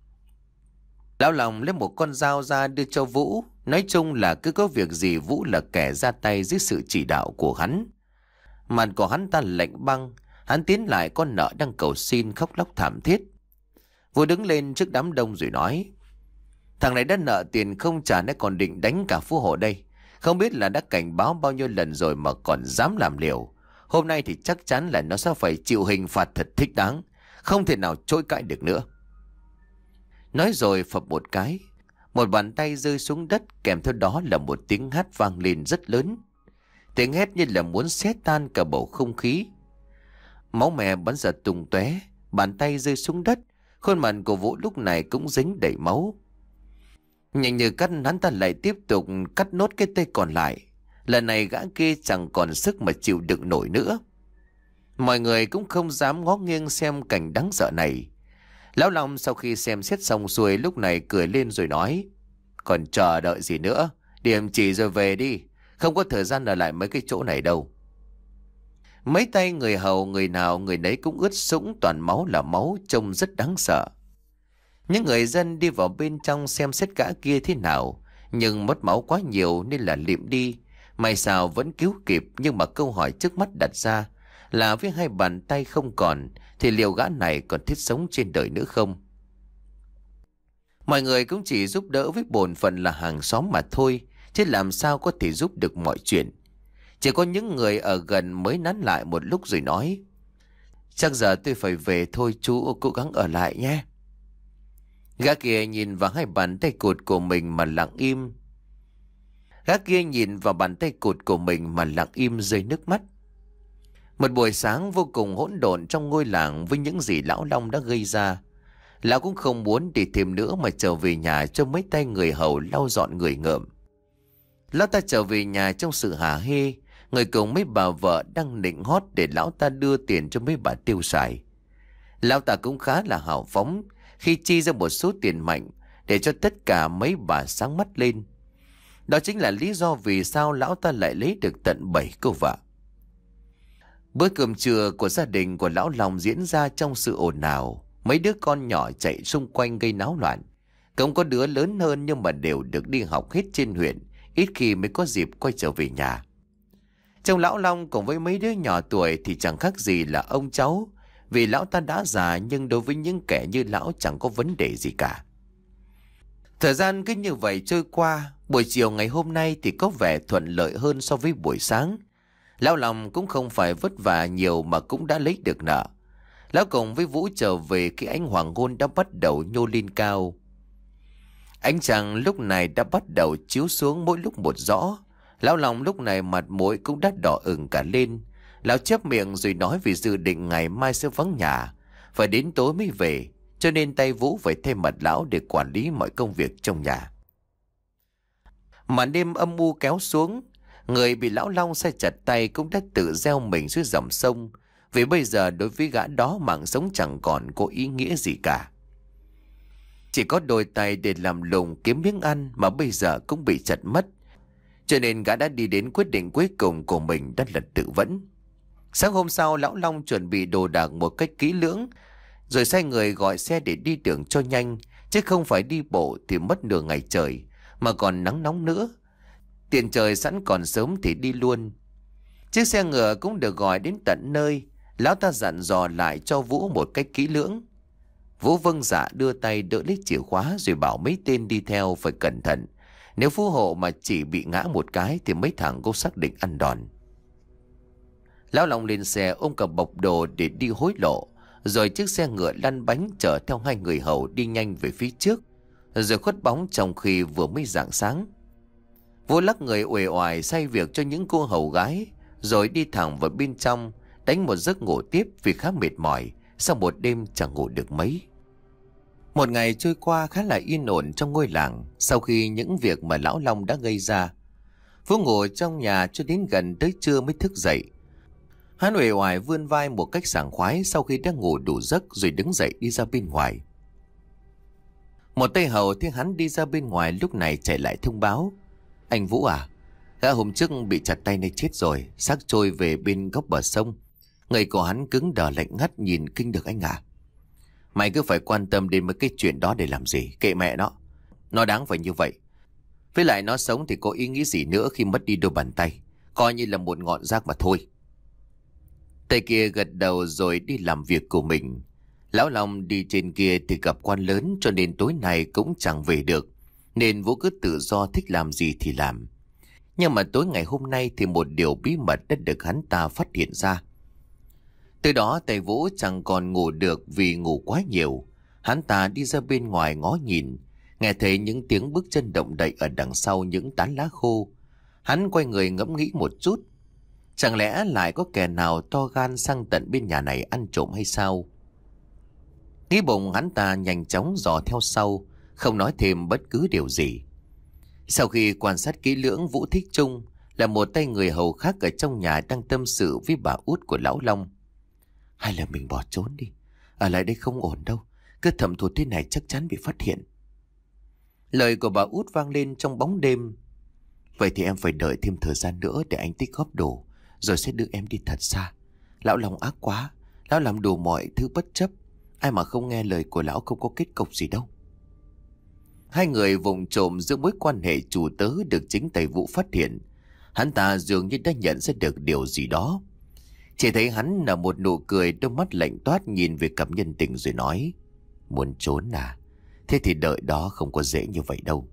Lão Long lấy một con dao ra đưa cho Vũ. Nói chung là cứ có việc gì Vũ là kẻ ra tay dưới sự chỉ đạo của hắn. Mặt của hắn ta lạnh băng, hắn tiến lại con nợ đang cầu xin khóc lóc thảm thiết. Vũ đứng lên trước đám đông rồi nói: Thằng này đã nợ tiền không trả nên còn định đánh cả phú hộ đây. Không biết là đã cảnh báo bao nhiêu lần rồi mà còn dám làm liều. Hôm nay thì chắc chắn là nó sẽ phải chịu hình phạt thật thích đáng, không thể nào chối cãi được nữa. Nói rồi phập một cái, một bàn tay rơi xuống đất, kèm theo đó là một tiếng hát vang lên rất lớn. Tiếng hét như là muốn xé tan cả bầu không khí. Máu me bắn ra tung tóe, bàn tay rơi xuống đất, khuôn mặt của Vũ lúc này cũng dính đầy máu. Nhanh như cắt, hắn ta lại tiếp tục cắt nốt cái tay còn lại. Lần này gã kia chẳng còn sức mà chịu đựng nổi nữa. Mọi người cũng không dám ngó nghiêng xem cảnh đáng sợ này. Lão Long sau khi xem xét xong xuôi lúc này cười lên rồi nói: Còn chờ đợi gì nữa, điểm chỉ rồi về đi, không có thời gian ở lại mấy cái chỗ này đâu. Mấy tay người hầu người nào người nấy cũng ướt sũng, toàn máu là máu, trông rất đáng sợ. Những người dân đi vào bên trong xem xét gã kia thế nào, nhưng mất máu quá nhiều nên là liệm đi. May sao vẫn cứu kịp, nhưng mà câu hỏi trước mắt đặt ra là với hai bàn tay không còn thì liệu gã này còn thiết sống trên đời nữa không? Mọi người cũng chỉ giúp đỡ với bổn phận là hàng xóm mà thôi, chứ làm sao có thể giúp được mọi chuyện. Chỉ có những người ở gần mới nán lại một lúc rồi nói: Chắc giờ tôi phải về thôi, chú cố gắng ở lại nhé. Gã kia nhìn vào hai bàn tay cụt của mình mà lặng im. Gã kia nhìn vào bàn tay cụt của mình mà lặng im rơi nước mắt. Một buổi sáng vô cùng hỗn độn trong ngôi làng với những gì lão Long đã gây ra. Lão cũng không muốn đi thêm nữa mà trở về nhà cho mấy tay người hầu lau dọn người ngợm. Lão ta trở về nhà trong sự hả hê, người cùng mấy bà vợ đang nịnh hót để lão ta đưa tiền cho mấy bà tiêu xài. Lão ta cũng khá là hào phóng khi chi ra một số tiền mạnh để cho tất cả mấy bà sáng mắt lên. Đó chính là lý do vì sao lão ta lại lấy được tận bảy cô vợ. Bữa cơm trưa của gia đình của lão Long diễn ra trong sự ồn ào. Mấy đứa con nhỏ chạy xung quanh gây náo loạn. Cũng có đứa lớn hơn nhưng mà đều được đi học hết trên huyện, ít khi mới có dịp quay trở về nhà. Trong lão Long cùng với mấy đứa nhỏ tuổi thì chẳng khác gì là ông cháu, vì lão ta đã già nhưng đối với những kẻ như lão chẳng có vấn đề gì cả. Thời gian cứ như vậy trôi qua. Buổi chiều ngày hôm nay thì có vẻ thuận lợi hơn so với buổi sáng. Lão Long cũng không phải vất vả nhiều mà cũng đã lấy được nợ. Lão cùng với Vũ trở về khi ánh hoàng hôn đã bắt đầu nhô lên cao. Ánh trăng lúc này đã bắt đầu chiếu xuống mỗi lúc một rõ. Lão Long lúc này mặt mũi cũng đã đỏ ửng cả lên. Lão chép miệng rồi nói vì dự định ngày mai sẽ vắng nhà, phải đến tối mới về, cho nên tay Vũ phải thay mặt lão để quản lý mọi công việc trong nhà. Màn đêm âm u kéo xuống, người bị lão Long sai chặt tay cũng đã tự gieo mình dưới dòng sông, vì bây giờ đối với gã đó mạng sống chẳng còn có ý nghĩa gì cả. Chỉ có đôi tay để làm lùng kiếm miếng ăn mà bây giờ cũng bị chặt mất, cho nên gã đã đi đến quyết định cuối cùng của mình, đó là tự vẫn. Sáng hôm sau, lão Long chuẩn bị đồ đạc một cách kỹ lưỡng, rồi sai người gọi xe để đi đường cho nhanh, chứ không phải đi bộ thì mất nửa ngày trời, mà còn nắng nóng nữa. Tiền trời sẵn còn sớm thì đi luôn. Chiếc xe ngựa cũng được gọi đến tận nơi. Lão ta dặn dò lại cho Vũ một cách kỹ lưỡng. Vũ vâng dạ đưa tay đỡ lấy chìa khóa rồi bảo mấy tên đi theo phải cẩn thận. Nếu phú hộ mà chỉ bị ngã một cái thì mấy thằng cũng xác định ăn đòn. Lão Long lên xe ôm cả bọc đồ để đi hối lộ, rồi chiếc xe ngựa lăn bánh chở theo hai người hầu đi nhanh về phía trước, rồi khuất bóng trong khi vừa mới rạng sáng. Vũ lắc người uể oải say việc cho những cô hầu gái, rồi đi thẳng vào bên trong đánh một giấc ngủ tiếp vì khá mệt mỏi sau một đêm chẳng ngủ được mấy. Một ngày trôi qua khá là yên ổn trong ngôi làng sau khi những việc mà lão Long đã gây ra. Vũ ngủ trong nhà cho đến gần tới trưa mới thức dậy. Hắn uể oải vươn vai một cách sảng khoái sau khi đã ngủ đủ giấc rồi đứng dậy đi ra bên ngoài. Một tay hầu thấy hắn đi ra bên ngoài lúc này chạy lại thông báo: "Anh Vũ à, gã hôm trước bị chặt tay này chết rồi, xác trôi về bên góc bờ sông. Người của hắn cứng đờ lạnh ngắt nhìn kinh được anh à. Mày cứ phải quan tâm đến mấy cái chuyện đó để làm gì, kệ mẹ nó. Nó đáng phải như vậy. Với lại nó sống thì có ý nghĩ gì nữa khi mất đi đôi bàn tay, coi như là một ngọn rác mà thôi." Tay kia gật đầu rồi đi làm việc của mình. Lão Long đi trên kia thì gặp quan lớn, cho nên tối nay cũng chẳng về được, nên Vũ cứ tự do thích làm gì thì làm. Nhưng mà tối ngày hôm nay thì một điều bí mật đã được hắn ta phát hiện ra. Từ đó tay Vũ chẳng còn ngủ được vì ngủ quá nhiều. Hắn ta đi ra bên ngoài ngó nhìn, nghe thấy những tiếng bước chân động đậy ở đằng sau những tán lá khô. Hắn quay người ngẫm nghĩ một chút. Chẳng lẽ lại có kẻ nào to gan sang tận bên nhà này ăn trộm hay sao? Nghĩ bụng hắn ta nhanh chóng dò theo sau, không nói thêm bất cứ điều gì. Sau khi quan sát kỹ lưỡng, Vũ Thích Trung là một tay người hầu khác ở trong nhà đang tâm sự với bà út của lão Long. "Hay là mình bỏ trốn đi, ở lại đây không ổn đâu, cứ thầm thụt thế này chắc chắn bị phát hiện." Lời của bà út vang lên trong bóng đêm. "Vậy thì em phải đợi thêm thời gian nữa để anh tích góp đồ, rồi sẽ đưa em đi thật xa. Lão Long ác quá, lão làm đủ mọi thứ bất chấp, ai mà không nghe lời của lão không có kết cục gì đâu." Hai người vụng trộm giữa mối quan hệ chủ tớ được chính tay Vũ phát hiện. Hắn ta dường như đã nhận ra được điều gì đó. Chỉ thấy hắn nở một nụ cười, đôi mắt lạnh toát nhìn về cặp nhân tình rồi nói: "Muốn trốn à? Thế thì đợi đó không có dễ như vậy đâu."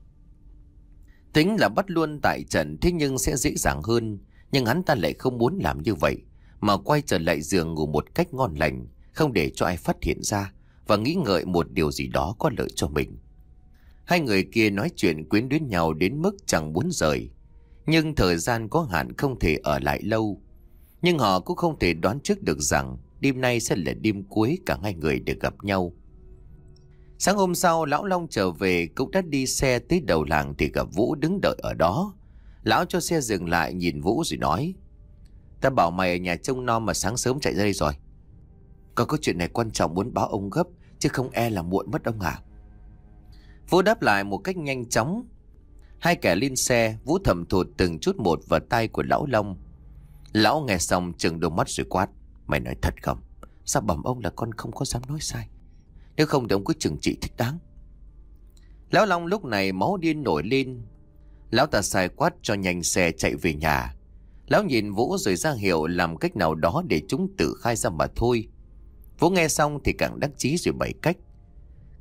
Tính là bắt luôn tại trận thế nhưng sẽ dễ dàng hơn. Nhưng hắn ta lại không muốn làm như vậy, mà quay trở lại giường ngủ một cách ngon lành, không để cho ai phát hiện ra, và nghĩ ngợi một điều gì đó có lợi cho mình. Hai người kia nói chuyện quyến luyến nhau đến mức chẳng muốn rời. Nhưng thời gian có hạn không thể ở lại lâu. Nhưng họ cũng không thể đoán trước được rằng đêm nay sẽ là đêm cuối cả hai người được gặp nhau. Sáng hôm sau, lão Long trở về cũng đã đi xe tới đầu làng thì gặp Vũ đứng đợi ở đó. Lão cho xe dừng lại nhìn Vũ rồi nói: "Ta bảo mày ở nhà trông nom mà sáng sớm chạy ra đây rồi. Còn có chuyện này quan trọng muốn báo ông gấp, chứ không e là muộn mất ông à?" Vũ đáp lại một cách nhanh chóng. Hai kẻ lên xe, Vũ thầm thụt từng chút một vào tay của lão Long. Lão nghe xong chừng đôi mắt rồi quát: "Mày nói thật không? Sao bẩm ông là con không có dám nói sai? Nếu không thì ông cứ trừng trị thích đáng." Lão Long lúc này máu điên nổi lên. Lão ta sai quát cho nhanh xe chạy về nhà. Lão nhìn Vũ rồi ra hiệu làm cách nào đó để chúng tự khai ra mà thôi. Vũ nghe xong thì càng đắc chí rồi bày cách.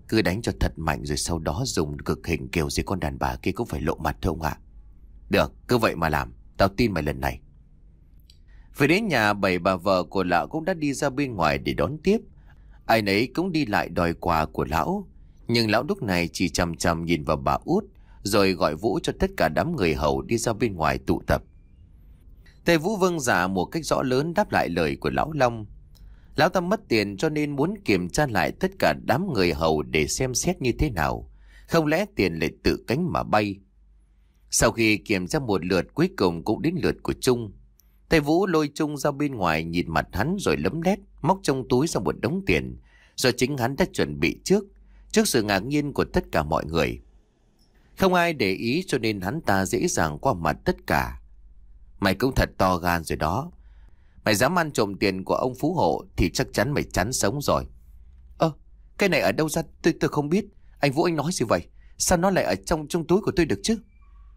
Cứ đánh cho thật mạnh rồi sau đó dùng cực hình kiểu gì con đàn bà kia cũng phải lộ mặt thôi ông ạ. Được, cứ vậy mà làm. Tao tin mày lần này. Về đến nhà, bảy bà vợ của lão cũng đã đi ra bên ngoài để đón tiếp. Ai nấy cũng đi lại đòi quà của lão. Nhưng lão lúc này chỉ chằm chằm nhìn vào bà út, rồi gọi Vũ cho tất cả đám người hầu đi ra bên ngoài tụ tập. Tề Vũ vâng dạ một cách rõ lớn đáp lại lời của lão Long. Lão ta mất tiền cho nên muốn kiểm tra lại tất cả đám người hầu để xem xét như thế nào. Không lẽ tiền lại tự cánh mà bay. Sau khi kiểm tra một lượt, cuối cùng cũng đến lượt của Trung. Tề Vũ lôi Trung ra bên ngoài nhìn mặt hắn rồi lấm lét móc trong túi ra một đống tiền do chính hắn đã chuẩn bị trước, trước sự ngạc nhiên của tất cả mọi người. Không ai để ý cho nên hắn ta dễ dàng qua mặt tất cả. Mày cũng thật to gan rồi đó. Mày dám ăn trộm tiền của ông phú hộ thì chắc chắn mày chán sống rồi. Ơ, cái này ở đâu ra tôi tôi không biết. Anh Vũ anh nói gì vậy? Sao nó lại ở trong trong túi của tôi được chứ?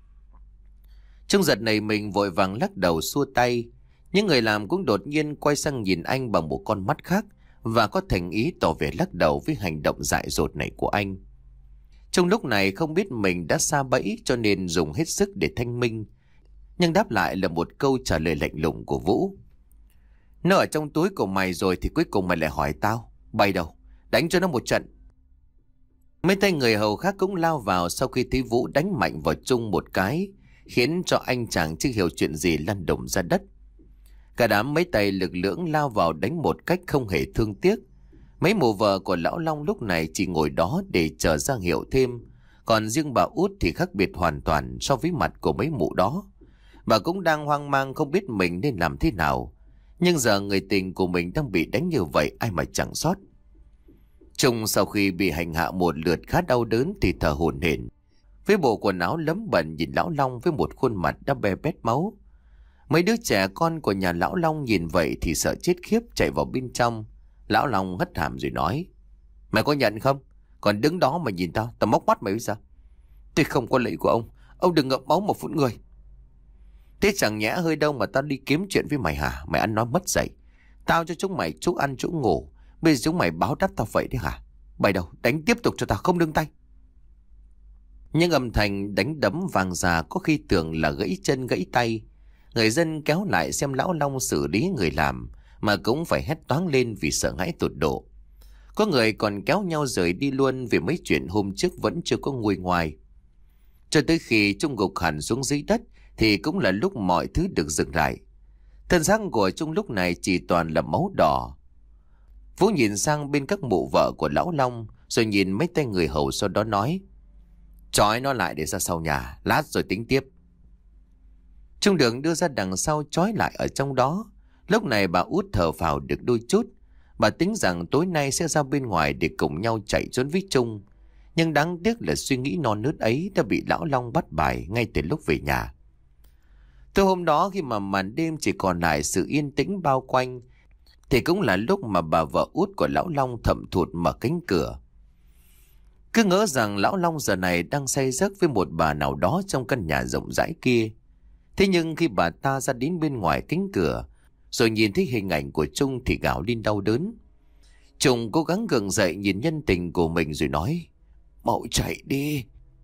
Trung giật này mình vội vàng lắc đầu xua tay. Những người làm cũng đột nhiên quay sang nhìn anh bằng một con mắt khác và có thành ý tỏ vẻ lắc đầu với hành động dại dột này của anh. Trong lúc này không biết mình đã sa bẫy cho nên dùng hết sức để thanh minh. Nhưng đáp lại là một câu trả lời lạnh lùng của Vũ. Nó ở trong túi của mày rồi thì cuối cùng mày lại hỏi tao. Bay đâu? Đánh cho nó một trận. Mấy tay người hầu khác cũng lao vào sau khi thấy Vũ đánh mạnh vào Trung một cái, khiến cho anh chàng chưa hiểu chuyện gì lăn đùng ra đất. Cả đám mấy tay lực lưỡng lao vào đánh một cách không hề thương tiếc. Mấy mụ vợ của lão Long lúc này chỉ ngồi đó để chờ ra hiệu thêm. Còn riêng bà út thì khác biệt hoàn toàn so với mặt của mấy mụ đó. Bà cũng đang hoang mang không biết mình nên làm thế nào. Nhưng giờ người tình của mình đang bị đánh như vậy, ai mà chẳng sót. Trung sau khi bị hành hạ một lượt khá đau đớn thì thở hổn hển, với bộ quần áo lấm bẩn nhìn lão Long với một khuôn mặt đã be bét máu. Mấy đứa trẻ con của nhà lão Long nhìn vậy thì sợ chết khiếp chạy vào bên trong. Lão Long hất hàm rồi nói: Mày có nhận không? Còn đứng đó mà nhìn tao, tao móc mắt mày bây giờ. Tôi không có lỗi của ông, ông đừng ngậm máu một phút người. Thế chẳng nhẽ hơi đâu mà tao đi kiếm chuyện với mày hả? Mày ăn nói mất dạy. Tao cho chúng mày chỗ ăn chỗ ngủ, bây giờ chúng mày báo đáp tao vậy đấy hả? Bày đầu, đánh tiếp tục cho tao không nương tay. Nhưng âm thanh đánh đấm vang ra có khi tưởng là gãy chân gãy tay. Người dân kéo lại xem lão Long xử lý người làm mà cũng phải hét toáng lên vì sợ hãi tột độ. Có người còn kéo nhau rời đi luôn vì mấy chuyện hôm trước vẫn chưa có nguôi ngoai. Cho tới khi Trung gục hẳn xuống dưới đất thì cũng là lúc mọi thứ được dừng lại. Thân xác của Trung lúc này chỉ toàn là máu đỏ. Vũ nhìn sang bên các mụ vợ của lão Long rồi nhìn mấy tay người hầu, sau đó nói: Trói nó lại để ra sau nhà, lát rồi tính tiếp. Trung đường đưa ra đằng sau trói lại ở trong đó. Lúc này bà út thở phào được đôi chút. Bà tính rằng tối nay sẽ ra bên ngoài để cùng nhau chạy trốn với Trung. Nhưng đáng tiếc là suy nghĩ non nớt ấy đã bị lão Long bắt bài ngay từ lúc về nhà. Từ hôm đó khi mà màn đêm chỉ còn lại sự yên tĩnh bao quanh thì cũng là lúc mà bà vợ út của lão Long thầm thụt mở cánh cửa. Cứ ngỡ rằng lão Long giờ này đang say giấc với một bà nào đó trong căn nhà rộng rãi kia. Thế nhưng khi bà ta ra đến bên ngoài cánh cửa rồi nhìn thấy hình ảnh của Trung thì gào lên đau đớn. Trung cố gắng gượng dậy nhìn nhân tình của mình rồi nói: Mau chạy đi.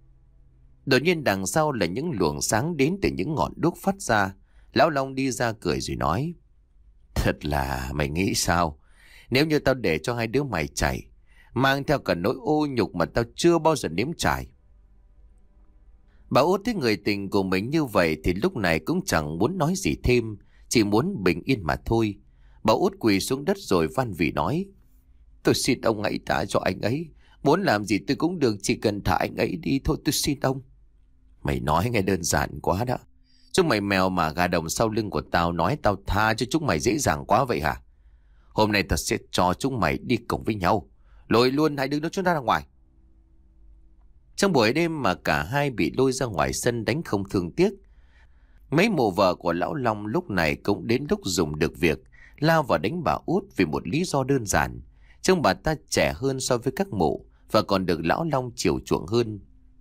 Đột nhiên đằng sau là những luồng sáng đến từ những ngọn đuốc phát ra. Lão Long đi ra cười rồi nói: Thật là mày nghĩ sao? Nếu như tao để cho hai đứa mày chạy, mang theo cả nỗi ô nhục mà tao chưa bao giờ nếm trải. Bà út thấy người tình của mình như vậy thì lúc này cũng chẳng muốn nói gì thêm, chỉ muốn bình yên mà thôi. Bà út quỳ xuống đất rồi van vỉ nói: Tôi xin ông hãy tha cho anh ấy. Muốn làm gì tôi cũng được, chỉ cần thả anh ấy đi thôi, tôi xin ông. Mày nói nghe đơn giản quá đó. Chúng mày mèo mà gà đồng sau lưng của tao nói tao tha cho chúng mày dễ dàng quá vậy hả? Hôm nay tao sẽ cho chúng mày đi cùng với nhau. Lôi luôn hai đứa đó chúng ta ra ngoài. Trong buổi đêm mà cả hai bị lôi ra ngoài sân đánh không thương tiếc. Mấy mụ vợ của lão Long lúc này cũng đến lúc dùng được việc, lao vào đánh bà út vì một lý do đơn giản. Trông bà ta trẻ hơn so với các mụ và còn được lão Long chiều chuộng hơn.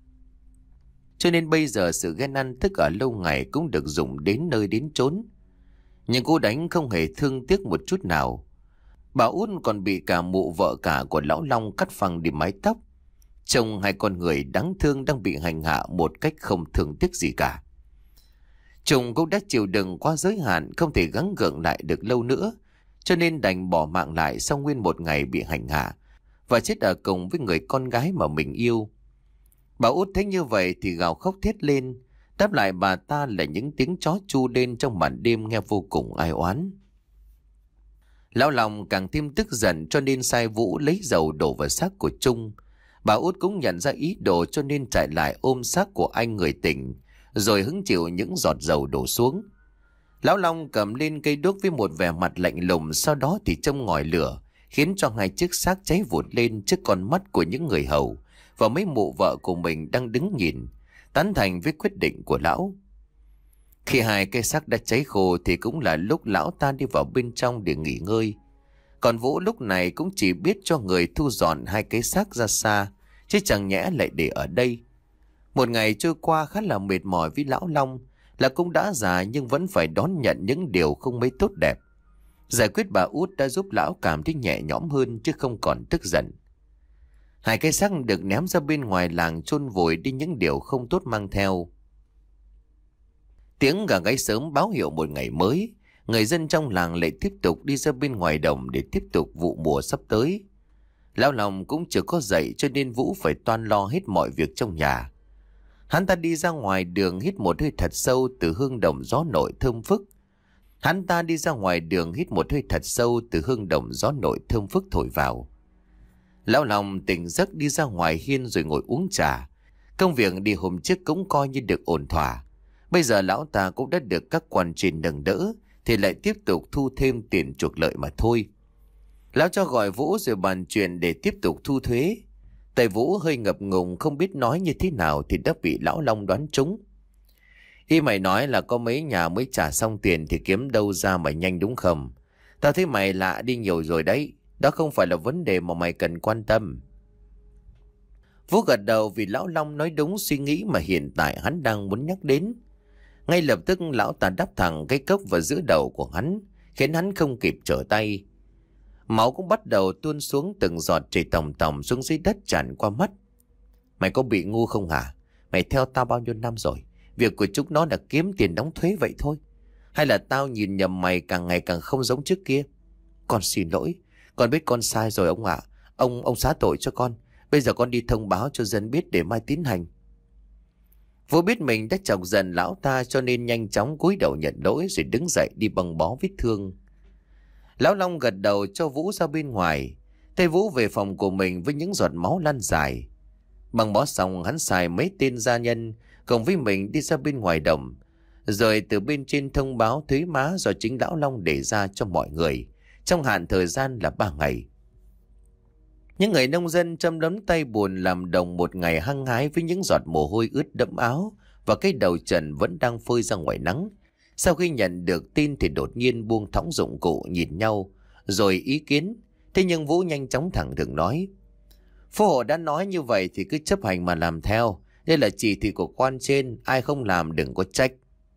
Cho nên bây giờ sự ghen ăn tức ở lâu ngày cũng được dùng đến nơi đến chốn. Nhưng cô đánh không hề thương tiếc một chút nào. Bà út còn bị cả mụ vợ cả của lão Long cắt phăng đi mái tóc. trông hai con người đáng thương đang bị hành hạ một cách không thương tiếc gì cả. Trùng cũng đã chịu đựng quá giới hạn, không thể gắng gượng lại được lâu nữa, cho nên đành bỏ mạng lại sau nguyên một ngày bị hành hạ và chết ở cùng với người con gái mà mình yêu. Bà út thấy như vậy thì gào khóc thét lên, đáp lại bà ta là những tiếng chó chu lên trong màn đêm nghe vô cùng ai oán. Lão Long càng thêm tức giận cho nên sai Vũ lấy dầu đổ vào xác của Trung. Bà út cũng nhận ra ý đồ cho nên chạy lại ôm xác của anh người tình, rồi hứng chịu những giọt dầu đổ xuống. Lão Long cầm lên cây đuốc với một vẻ mặt lạnh lùng, sau đó thì châm ngòi lửa, khiến cho hai chiếc xác cháy vụt lên trước con mắt của những người hầu và mấy mụ vợ của mình đang đứng nhìn, tán thành với quyết định của lão. Khi hai cây xác đã cháy khô thì cũng là lúc lão ta đi vào bên trong để nghỉ ngơi. Còn Vũ lúc này cũng chỉ biết cho người thu dọn hai cái xác ra xa, chứ chẳng nhẽ lại để ở đây. Một ngày trôi qua khá là mệt mỏi với lão Long, là cũng đã già nhưng vẫn phải đón nhận những điều không mấy tốt đẹp. Giải quyết bà út đã giúp lão cảm thấy nhẹ nhõm hơn chứ không còn tức giận. Hai cái xác được ném ra bên ngoài làng chôn vùi đi những điều không tốt mang theo. Tiếng gà gáy sớm báo hiệu một ngày mới. Người dân trong làng lại tiếp tục đi ra bên ngoài đồng để tiếp tục vụ mùa sắp tới. Lão Long cũng chưa có dậy cho nên Vũ phải toan lo hết mọi việc trong nhà. Hắn ta đi ra ngoài đường hít một hơi thật sâu từ hương đồng gió nội thơm phức. Hắn ta đi ra ngoài đường hít một hơi thật sâu từ hương đồng gió nội thơm phức thổi vào. Lão Long tỉnh giấc đi ra ngoài hiên rồi ngồi uống trà. Công việc đi hôm trước cũng coi như được ổn thỏa. Bây giờ lão ta cũng đã được các quan trên nâng đỡ thì lại tiếp tục thu thêm tiền chuộc lợi mà thôi. Lão cho gọi Vũ rồi bàn chuyện để tiếp tục thu thuế. Tay Vũ hơi ngập ngùng không biết nói như thế nào thì đã bị lão Long đoán trúng. Ý mày nói là có mấy nhà mới trả xong tiền thì kiếm đâu ra mà nhanh đúng không? Tao thấy mày lạ đi nhiều rồi đấy. Đó không phải là vấn đề mà mày cần quan tâm. Vũ gật đầu vì lão Long nói đúng suy nghĩ mà hiện tại hắn đang muốn nhắc đến. Ngay lập tức lão ta đắp thẳng cái cốc vào giữa đầu của hắn, khiến hắn không kịp trở tay. Máu cũng bắt đầu tuôn xuống từng giọt chảy tòng tòng xuống dưới đất tràn qua mắt. Mày có bị ngu không hả? Mày theo tao bao nhiêu năm rồi? Việc của chúng nó là kiếm tiền đóng thuế vậy thôi. Hay là tao nhìn nhầm mày càng ngày càng không giống trước kia? Con xin lỗi, con biết con sai rồi ông ạ. Ông ông xá tội cho con. Bây giờ con đi thông báo cho dân biết để mai tiến hành. Vũ biết mình đã chọc giận lão ta cho nên nhanh chóng cúi đầu nhận lỗi rồi đứng dậy đi băng bó vết thương. Lão Long gật đầu cho Vũ ra bên ngoài. Tay Vũ về phòng của mình với những giọt máu lan dài. Băng bó xong hắn xài mấy tên gia nhân cùng với mình đi ra bên ngoài đồng. Rồi từ bên trên thông báo thuế má do chính lão Long để ra cho mọi người. Trong hạn thời gian là ba ngày. Những người nông dân châm đấm tay buồn làm đồng một ngày hăng hái với những giọt mồ hôi ướt đẫm áo và cái đầu trần vẫn đang phơi ra ngoài nắng. Sau khi nhận được tin thì đột nhiên buông thõng dụng cụ nhìn nhau rồi ý kiến. Thế nhưng Vũ nhanh chóng thẳng thừng nói: Phú hộ đã nói như vậy thì cứ chấp hành mà làm theo. Đây là chỉ thị của quan trên, ai không làm đừng có trách.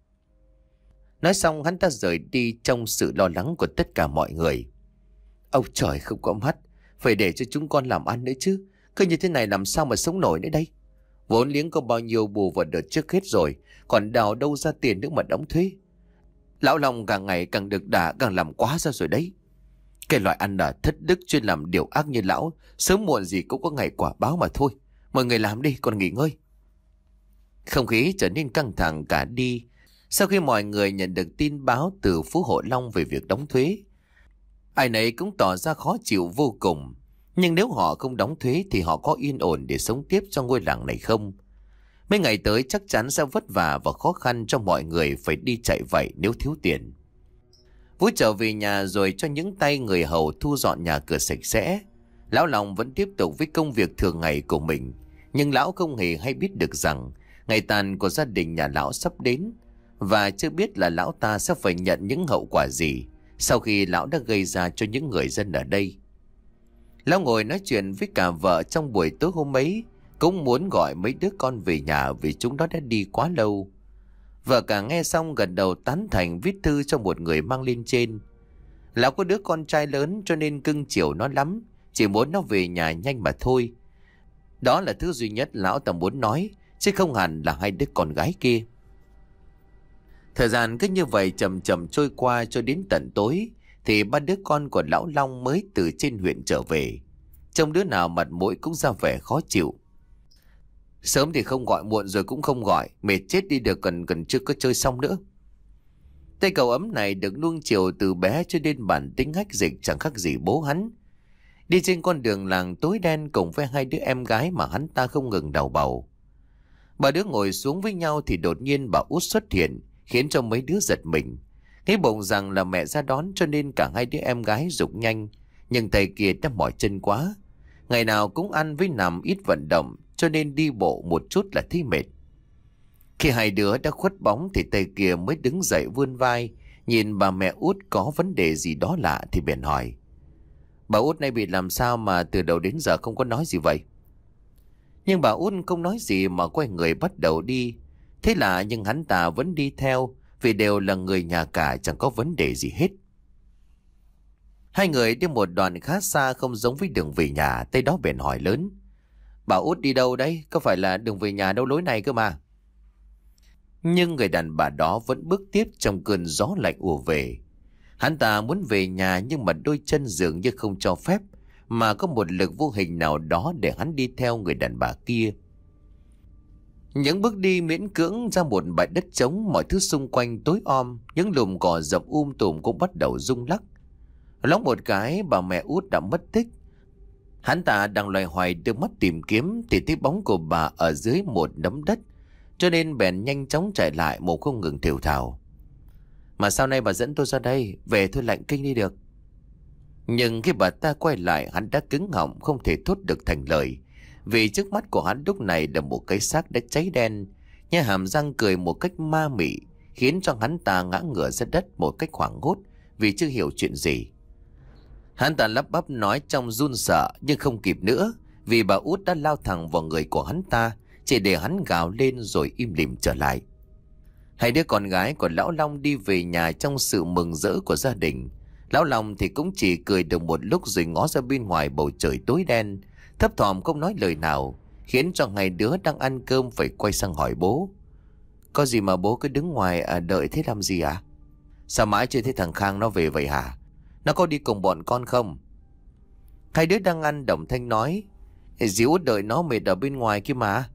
Nói xong hắn ta rời đi trong sự lo lắng của tất cả mọi người. Âu trời không có mắt, phải để cho chúng con làm ăn nữa chứ. Cứ như thế này làm sao mà sống nổi nữa đây. Vốn liếng có bao nhiêu bù vào đợt trước hết rồi, còn đào đâu ra tiền nữa mà đóng thuế. Lão Long càng ngày càng được đà, càng làm quá ra rồi đấy. Cái loại ăn là thất đức chuyên làm điều ác như lão, sớm muộn gì cũng có ngày quả báo mà thôi. Mọi người làm đi, còn nghỉ ngơi. Không khí trở nên căng thẳng cả đi. Sau khi mọi người nhận được tin báo từ Phú Hộ Long về việc đóng thuế, ai nấy cũng tỏ ra khó chịu vô cùng. Nhưng nếu họ không đóng thuế thì họ có yên ổn để sống tiếp trong ngôi làng này không? Mấy ngày tới chắc chắn sẽ vất vả và khó khăn cho mọi người phải đi chạy vậy nếu thiếu tiền. Vũ trở về nhà rồi cho những tay người hầu thu dọn nhà cửa sạch sẽ. Lão Long vẫn tiếp tục với công việc thường ngày của mình. Nhưng lão không hề hay biết được rằng ngày tàn của gia đình nhà lão sắp đến. Và chưa biết là lão ta sẽ phải nhận những hậu quả gì sau khi lão đã gây ra cho những người dân ở đây. Lão ngồi nói chuyện với cả vợ trong buổi tối hôm ấy, cũng muốn gọi mấy đứa con về nhà vì chúng nó đã đi quá lâu. Vợ cả nghe xong gật đầu tán thành viết thư cho một người mang lên trên. Lão có đứa con trai lớn cho nên cưng chiều nó lắm, chỉ muốn nó về nhà nhanh mà thôi. Đó là thứ duy nhất lão ta muốn nói, chứ không hẳn là hai đứa con gái kia. Thời gian cứ như vậy chậm chậm trôi qua cho đến tận tối, thì ba đứa con của lão Long mới từ trên huyện trở về. Trông đứa nào mặt mũi cũng ra vẻ khó chịu. Sớm thì không gọi, muộn rồi cũng không gọi, mệt chết đi được, cần cần chưa có chơi xong nữa. Tay cậu ấm này được nuông chiều từ bé cho nên bản tính hách dịch chẳng khác gì bố hắn. Đi trên con đường làng tối đen cùng với hai đứa em gái mà hắn ta không ngừng đào bầu. Ba đứa ngồi xuống với nhau thì đột nhiên bà Út xuất hiện, khiến cho mấy đứa giật mình. Thấy bụng rằng là mẹ ra đón cho nên cả hai đứa em gái giục nhanh, nhưng tay kia đã mỏi chân quá. Ngày nào cũng ăn với nằm ít vận động cho nên đi bộ một chút là thấy mệt. Khi hai đứa đã khuất bóng thì tay kia mới đứng dậy vươn vai, nhìn bà mẹ Út có vấn đề gì đó lạ thì bèn hỏi: "Bà Út nay bị làm sao mà từ đầu đến giờ không có nói gì vậy?" Nhưng bà Út không nói gì mà quay người bắt đầu đi. Thế lạ nhưng hắn ta vẫn đi theo, vì đều là người nhà cả, chẳng có vấn đề gì hết. Hai người đi một đoạn khá xa, không giống với đường về nhà. Tới đó bèn hỏi lớn: "Bà Út đi đâu đấy? Có phải là đường về nhà đâu lối này cơ mà?" Nhưng người đàn bà đó vẫn bước tiếp trong cơn gió lạnh ùa về. Hắn ta muốn về nhà nhưng mà đôi chân dường như không cho phép, mà có một lực vô hình nào đó để hắn đi theo người đàn bà kia. Những bước đi miễn cưỡng ra một bãi đất trống, mọi thứ xung quanh tối om, những lùm cỏ rậm um tùm cũng bắt đầu rung lắc. Loáng một cái bà mẹ Út đã mất tích. Hắn ta đang loay hoay đưa mắt tìm kiếm thì thấy bóng của bà ở dưới một nấm đất, cho nên bèn nhanh chóng chạy lại, một không ngừng thều thào: "Mà sau này bà dẫn tôi ra đây, về thôi lạnh kinh đi được." Nhưng khi bà ta quay lại, hắn đã cứng họng không thể thốt được thành lời, vì trước mắt của hắn lúc này là một cái xác đã cháy đen, nha hàm răng cười một cách ma mị, khiến cho hắn ta ngã ngửa ra đất một cách hoảng hốt vì chưa hiểu chuyện gì. Hắn ta lắp bắp nói trong run sợ, nhưng không kịp nữa, vì bà Út đã lao thẳng vào người của hắn ta, chỉ để hắn gào lên rồi im lìm trở lại. Hai đứa con gái của lão Long đi về nhà trong sự mừng rỡ của gia đình. Lão Long thì cũng chỉ cười được một lúc rồi ngó ra bên ngoài bầu trời tối đen, thấp thỏm không nói lời nào, khiến cho hai đứa đang ăn cơm phải quay sang hỏi bố: "Có gì mà bố cứ đứng ngoài à, đợi thế làm gì à? Sao mãi chưa thấy thằng Khang nó về vậy hả? Nó có đi cùng bọn con không?" Hai đứa đang ăn đồng thanh nói: "Dì Út đợi nó mệt ở bên ngoài kia mà."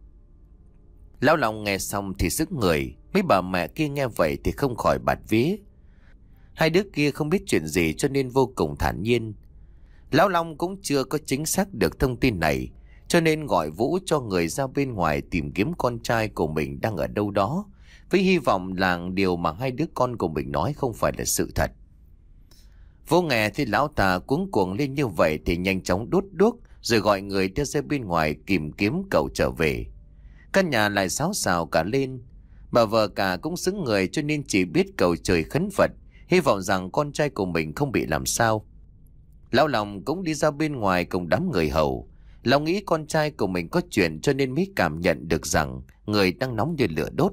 Lão Long nghe xong thì sững người, mấy bà mẹ kia nghe vậy thì không khỏi bạt vía. Hai đứa kia không biết chuyện gì cho nên vô cùng thản nhiên. Lão Long cũng chưa có chính xác được thông tin này, cho nên gọi Vũ cho người ra bên ngoài tìm kiếm con trai của mình đang ở đâu đó, với hy vọng là điều mà hai đứa con của mình nói không phải là sự thật. Vũ nghe thì lão ta cuống cuồng lên như vậy thì nhanh chóng đốt đuốc rồi gọi người đưa ra bên ngoài tìm kiếm cậu trở về. Căn nhà lại xáo xào cả lên. Bà vợ cả cũng xứng người cho nên chỉ biết cầu trời khấn Phật, hy vọng rằng con trai của mình không bị làm sao. Lão Long cũng đi ra bên ngoài cùng đám người hầu. Lão nghĩ con trai của mình có chuyện cho nên mới cảm nhận được rằng người đang nóng như lửa đốt.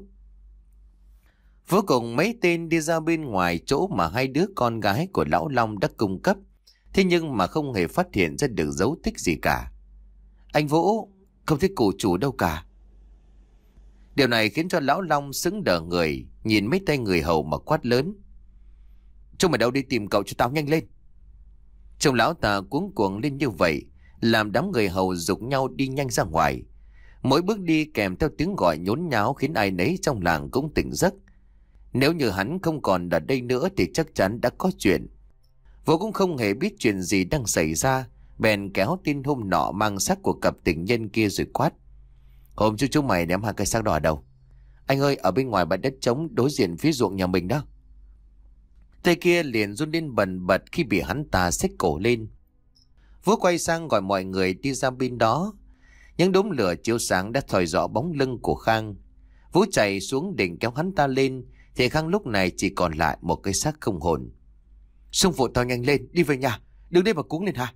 Cuối cùng mấy tên đi ra bên ngoài chỗ mà hai đứa con gái của lão Long đã cung cấp, thế nhưng mà không hề phát hiện ra được dấu tích gì cả. "Anh Vũ, không thấy cụ chủ đâu cả." Điều này khiến cho lão Long sững đờ người, nhìn mấy tay người hầu mà quát lớn: "Chúng mày đâu đi tìm cậu cho tao nhanh lên." Trông lão ta cuống cuồng lên như vậy, làm đám người hầu giục nhau đi nhanh ra ngoài. Mỗi bước đi kèm theo tiếng gọi nhốn nháo khiến ai nấy trong làng cũng tỉnh giấc. Nếu như hắn không còn ở đây nữa thì chắc chắn đã có chuyện. Vũ cũng không hề biết chuyện gì đang xảy ra, bèn kéo tin hôm nọ mang xác của cặp tình nhân kia rồi quát: "Hôm trước chúng mày ném hai cái xác đó ở đâu?" "Anh ơi, ở bên ngoài bãi đất trống đối diện phía ruộng nhà mình đó." Tay kia liền run lên bần bật khi bị hắn ta xách cổ lên. Vũ quay sang gọi mọi người đi ra bên đó. Những đốm lửa chiếu sáng đã thoi rõ bóng lưng của Khang. Vũ chạy xuống định kéo hắn ta lên thì Khang lúc này chỉ còn lại một cái xác không hồn. "Xung phụ tao nhanh lên, đi về nhà, đừng đây mà cuống lên hả?"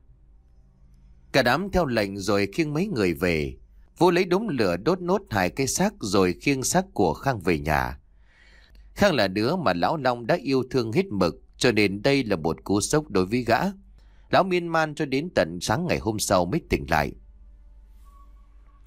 Cả đám theo lệnh rồi khiêng mấy người về. Vũ lấy đốm lửa đốt nốt hai cái xác rồi khiêng xác của Khang về nhà. Khang là đứa mà lão Long đã yêu thương hết mực, cho nên đây là một cú sốc đối với gã. Lão miên man cho đến tận sáng ngày hôm sau mới tỉnh lại.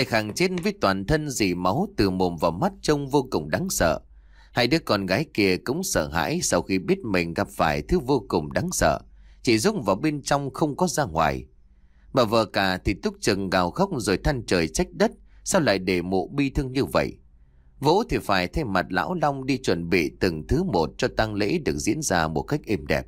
Khang chết với toàn thân dì máu từ mồm vào mắt trông vô cùng đáng sợ. Hai đứa con gái kia cũng sợ hãi sau khi biết mình gặp phải thứ vô cùng đáng sợ, chỉ rúc vào bên trong không có ra ngoài. Bà vợ cả thì túc chừng gào khóc rồi than trời trách đất, sao lại để mộ bi thương như vậy. Vũ thì phải thay mặt lão Long đi chuẩn bị từng thứ một cho tang lễ được diễn ra một cách êm đẹp.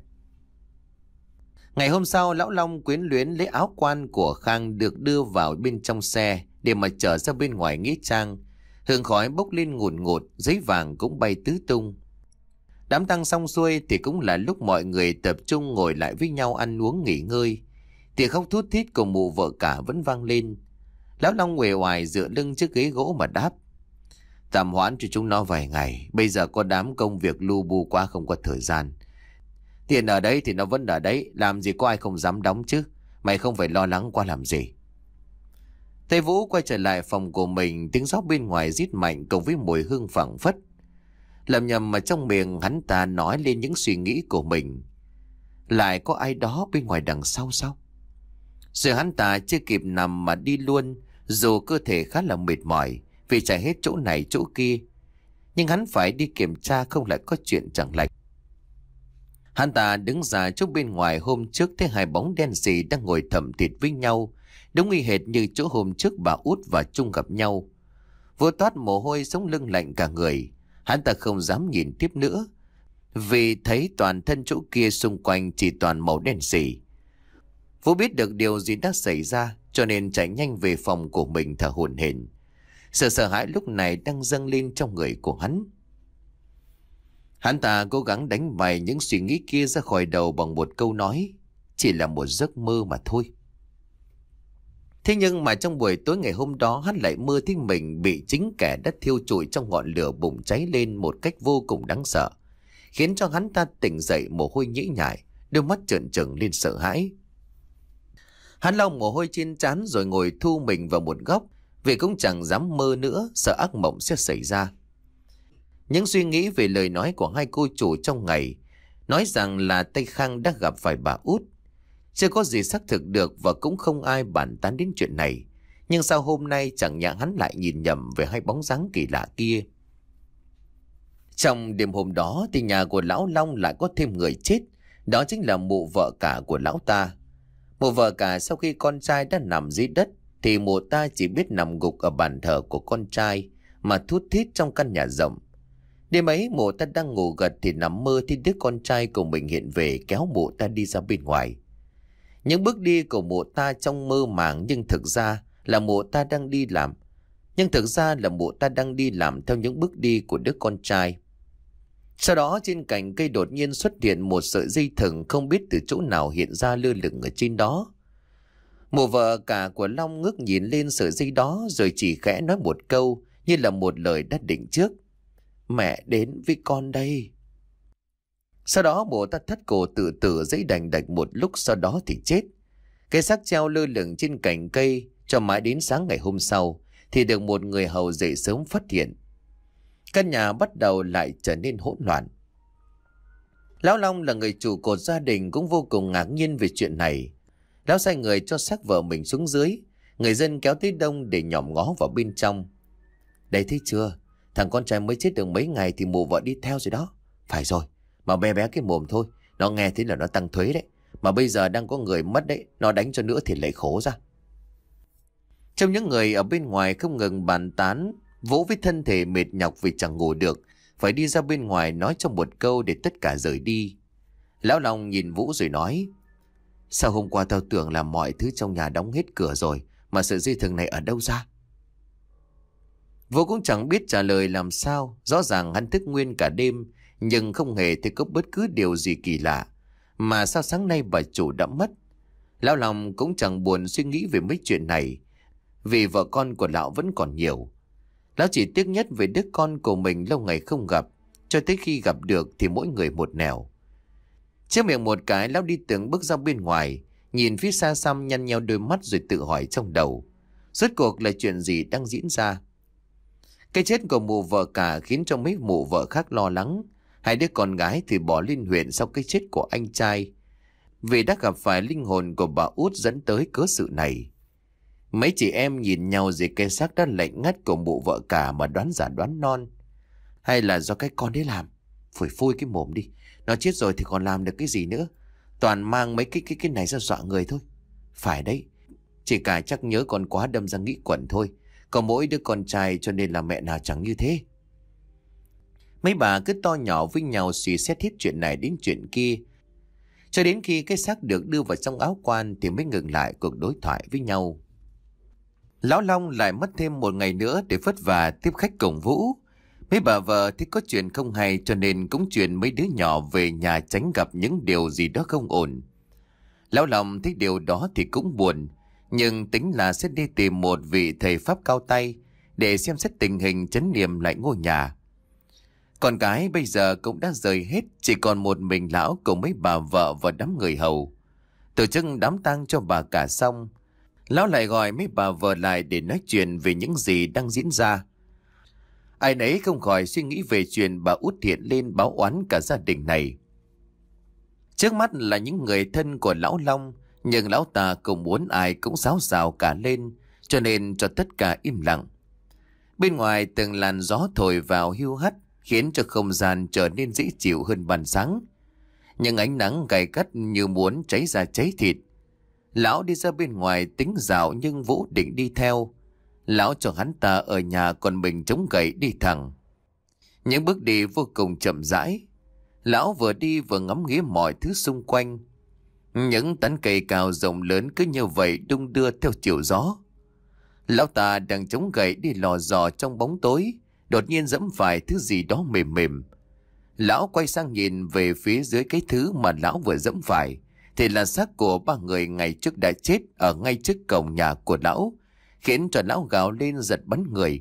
Ngày hôm sau, lão Long quyến luyến lấy áo quan của Khang được đưa vào bên trong xe để mà chở ra bên ngoài nghĩa trang. Hương khói bốc lên ngùn ngụt, giấy vàng cũng bay tứ tung. Đám tang xong xuôi thì cũng là lúc mọi người tập trung ngồi lại với nhau ăn uống nghỉ ngơi. Tiếng khóc thút thít của mụ vợ cả vẫn vang lên. Lão Long uể oải dựa lưng chiếc ghế gỗ mà đáp: Tạm hoãn cho chúng nó vài ngày, bây giờ có đám công việc lu bu quá không có thời gian. Tiền ở đấy thì nó vẫn ở đấy, làm gì có ai không dám đóng chứ. Mày không phải lo lắng quá làm gì. Tây Vũ quay trở lại phòng của mình, tiếng gió bên ngoài rít mạnh cùng với mùi hương phảng phất. Lầm nhầm mà trong miệng hắn ta nói lên những suy nghĩ của mình. Lại có ai đó bên ngoài đằng sau sao? Rồi hắn ta chưa kịp nằm mà đi luôn, dù cơ thể khá là mệt mỏi vì chạy hết chỗ này chỗ kia. Nhưng hắn phải đi kiểm tra không lại có chuyện chẳng lành. Hắn ta đứng ra chỗ bên ngoài hôm trước thấy hai bóng đen xì đang ngồi thầm thịt với nhau, đúng y hệt như chỗ hôm trước bà Út và Trung gặp nhau. Vô toát mồ hôi sống lưng lạnh cả người, hắn ta không dám nhìn tiếp nữa, vì thấy toàn thân chỗ kia xung quanh chỉ toàn màu đen xì. Vũ biết được điều gì đã xảy ra, cho nên chạy nhanh về phòng của mình thở hổn hển. Sự sợ hãi lúc này đang dâng lên trong người của hắn. Hắn ta cố gắng đánh bày những suy nghĩ kia ra khỏi đầu bằng một câu nói: chỉ là một giấc mơ mà thôi. Thế nhưng mà trong buổi tối ngày hôm đó, hắn lại mơ thấy mình bị chính kẻ đã thiêu trụi trong ngọn lửa bùng cháy lên một cách vô cùng đáng sợ, khiến cho hắn ta tỉnh dậy mồ hôi nhễ nhại, đôi mắt trợn trừng lên sợ hãi. Hắn lau mồ hôi trên trán rồi ngồi thu mình vào một góc, vì cũng chẳng dám mơ nữa, sợ ác mộng sẽ xảy ra. Những suy nghĩ về lời nói của hai cô chủ trong ngày, nói rằng là Tây Khang đã gặp phải bà Út, chưa có gì xác thực được và cũng không ai bàn tán đến chuyện này. Nhưng sao hôm nay chẳng nhẽ hắn lại nhìn nhầm về hai bóng dáng kỳ lạ kia. Trong đêm hôm đó thì nhà của lão Long lại có thêm người chết, đó chính là mụ vợ cả của lão ta. Mụ vợ cả sau khi con trai đã nằm dưới đất thì mụ ta chỉ biết nằm gục ở bàn thờ của con trai mà thút thít trong căn nhà rộng. Đêm ấy mụ ta đang ngủ gật thì nằm mơ thì đứa con trai của mình hiện về kéo mụ ta đi ra bên ngoài. Những bước đi của mụ ta trong mơ màng nhưng thực ra là mụ ta đang đi làm. Nhưng thực ra là mụ ta đang đi làm theo những bước đi của đứa con trai. Sau đó trên cành cây đột nhiên xuất hiện một sợi dây thừng không biết từ chỗ nào hiện ra lơ lửng ở trên đó. Mụ vợ cả của Long ngước nhìn lên sợi dây đó rồi chỉ khẽ nói một câu như là một lời đã định trước: mẹ đến với con đây. Sau đó mụ ta thắt cổ tự tử dãy đành đạch một lúc, sau đó thì chết. Cái xác treo lơ lửng trên cành cây cho mãi đến sáng ngày hôm sau thì được một người hầu dậy sớm phát hiện. Căn nhà bắt đầu lại trở nên hỗn loạn. Lão Long là người chủ cột gia đình cũng vô cùng ngạc nhiên về chuyện này. Lão sai người cho xác vợ mình xuống dưới, người dân kéo tới đông để nhòm ngó vào bên trong. Đây thấy chưa, thằng con trai mới chết được mấy ngày thì mụ vợ đi theo rồi đó. Phải rồi, mà bé bé cái mồm thôi, nó nghe thấy là nó tăng thuế đấy. Mà bây giờ đang có người mất đấy, nó đánh cho nữa thì lại khổ ra. Trong những người ở bên ngoài không ngừng bàn tán, Vũ với thân thể mệt nhọc vì chẳng ngủ được, phải đi ra bên ngoài nói trong một câu để tất cả rời đi. Lão Long nhìn Vũ rồi nói: sao hôm qua tao tưởng là mọi thứ trong nhà đóng hết cửa rồi, mà sợi dây thừng này ở đâu ra? Vũ cũng chẳng biết trả lời làm sao. Rõ ràng hắn thức nguyên cả đêm, nhưng không hề thấy có bất cứ điều gì kỳ lạ. Mà sao sáng nay bà chủ đã mất? Lão Long cũng chẳng buồn suy nghĩ về mấy chuyện này, vì vợ con của lão vẫn còn nhiều. Lão chỉ tiếc nhất về đứa con của mình lâu ngày không gặp, cho tới khi gặp được thì mỗi người một nẻo. Chiếc miệng một cái, lão đi từng bước ra bên ngoài, nhìn phía xa xăm nhăn nheo đôi mắt rồi tự hỏi trong đầu: rốt cuộc là chuyện gì đang diễn ra? Cái chết của mụ vợ cả khiến cho mấy mụ vợ khác lo lắng. Hai đứa con gái thì bỏ lên huyện sau cái chết của anh trai, vì đã gặp phải linh hồn của bà Út dẫn tới cớ sự này. Mấy chị em nhìn nhau rồi cái xác đã lạnh ngắt của mụ vợ cả mà đoán giả đoán non. Hay là do cái con đấy làm? Phủi phui cái mồm đi. Nó chết rồi thì còn làm được cái gì nữa. Toàn mang mấy cái cái cái này ra dọa người thôi. Phải đấy. Chị cả chắc nhớ con quá đâm ra nghĩ quẩn thôi. Có mỗi đứa con trai cho nên là mẹ nào chẳng như thế. Mấy bà cứ to nhỏ với nhau suy xét hết chuyện này đến chuyện kia. Cho đến khi cái xác được đưa vào trong áo quan thì mới ngừng lại cuộc đối thoại với nhau. Lão Long lại mất thêm một ngày nữa để vất vả tiếp khách cùng Vũ. Mấy bà vợ thì có chuyện không hay cho nên cũng chuyển mấy đứa nhỏ về nhà tránh gặp những điều gì đó không ổn. Lão Long thấy điều đó thì cũng buồn, nhưng tính là sẽ đi tìm một vị thầy pháp cao tay để xem xét tình hình trấn niệm lại ngôi nhà. Con gái bây giờ cũng đã rời hết, chỉ còn một mình lão cùng mấy bà vợ và đám người hầu. Tổ chức đám tang cho bà cả xong, lão lại gọi mấy bà vợ lại để nói chuyện về những gì đang diễn ra. Ai nấy không khỏi suy nghĩ về chuyện bà út hiện lên báo oán cả gia đình này. Trước mắt là những người thân của lão Long, nhưng lão ta cũng muốn ai cũng xáo xào cả lên, cho nên cho tất cả im lặng. Bên ngoài từng làn gió thổi vào hiu hắt, khiến cho không gian trở nên dễ chịu hơn ban sáng. Nhưng ánh nắng gay gắt như muốn cháy da cháy thịt. Lão đi ra bên ngoài tính dạo nhưng Vũ định đi theo. Lão cho hắn ta ở nhà còn mình chống gậy đi thẳng. Những bước đi vô cùng chậm rãi. Lão vừa đi vừa ngắm nghía mọi thứ xung quanh. Những tán cây cao rộng lớn cứ như vậy đung đưa theo chiều gió. Lão ta đang chống gậy đi lò dò trong bóng tối, đột nhiên giẫm phải thứ gì đó mềm mềm. Lão quay sang nhìn về phía dưới cái thứ mà lão vừa giẫm phải, thì là xác của ba người ngày trước đã chết ở ngay trước cổng nhà của lão, khiến cho lão gào lên giật bắn người.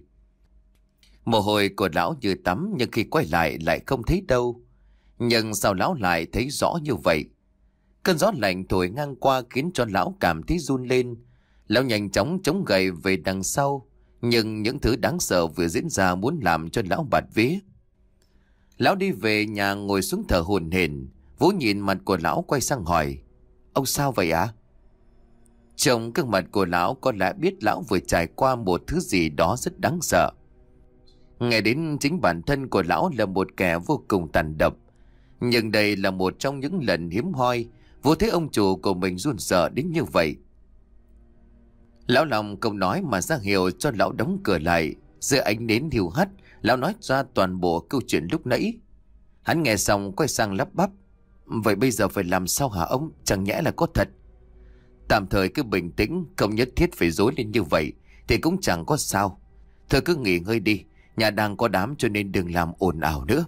Mồ hôi của lão như tắm, nhưng khi quay lại lại không thấy đâu. Nhưng sao lão lại thấy rõ như vậy? Cơn gió lạnh thổi ngang qua khiến cho lão cảm thấy run lên. Lão nhanh chóng chống gậy về đằng sau, nhưng những thứ đáng sợ vừa diễn ra muốn làm cho lão bạt vía. Lão đi về nhà ngồi xuống thở hổn hển. Vũ nhìn mặt của lão quay sang hỏi: Ông sao vậy ạ? À? Trông gương mặt của lão có lẽ biết lão vừa trải qua một thứ gì đó rất đáng sợ. Nghe đến chính bản thân của lão là một kẻ vô cùng tàn độc. Nhưng đây là một trong những lần hiếm hoi Vũ thấy ông chủ của mình run sợ đến như vậy. Lão Long không nói mà ra hiệu cho lão đóng cửa lại. Giữa ánh nến hiu hắt, lão nói ra toàn bộ câu chuyện lúc nãy. Hắn nghe xong quay sang lắp bắp: Vậy bây giờ phải làm sao hả ông? Chẳng nhẽ là có thật? Tạm thời cứ bình tĩnh, không nhất thiết phải dối lên như vậy thì cũng chẳng có sao. Thôi cứ nghỉ ngơi đi, nhà đang có đám cho nên đừng làm ồn ào nữa.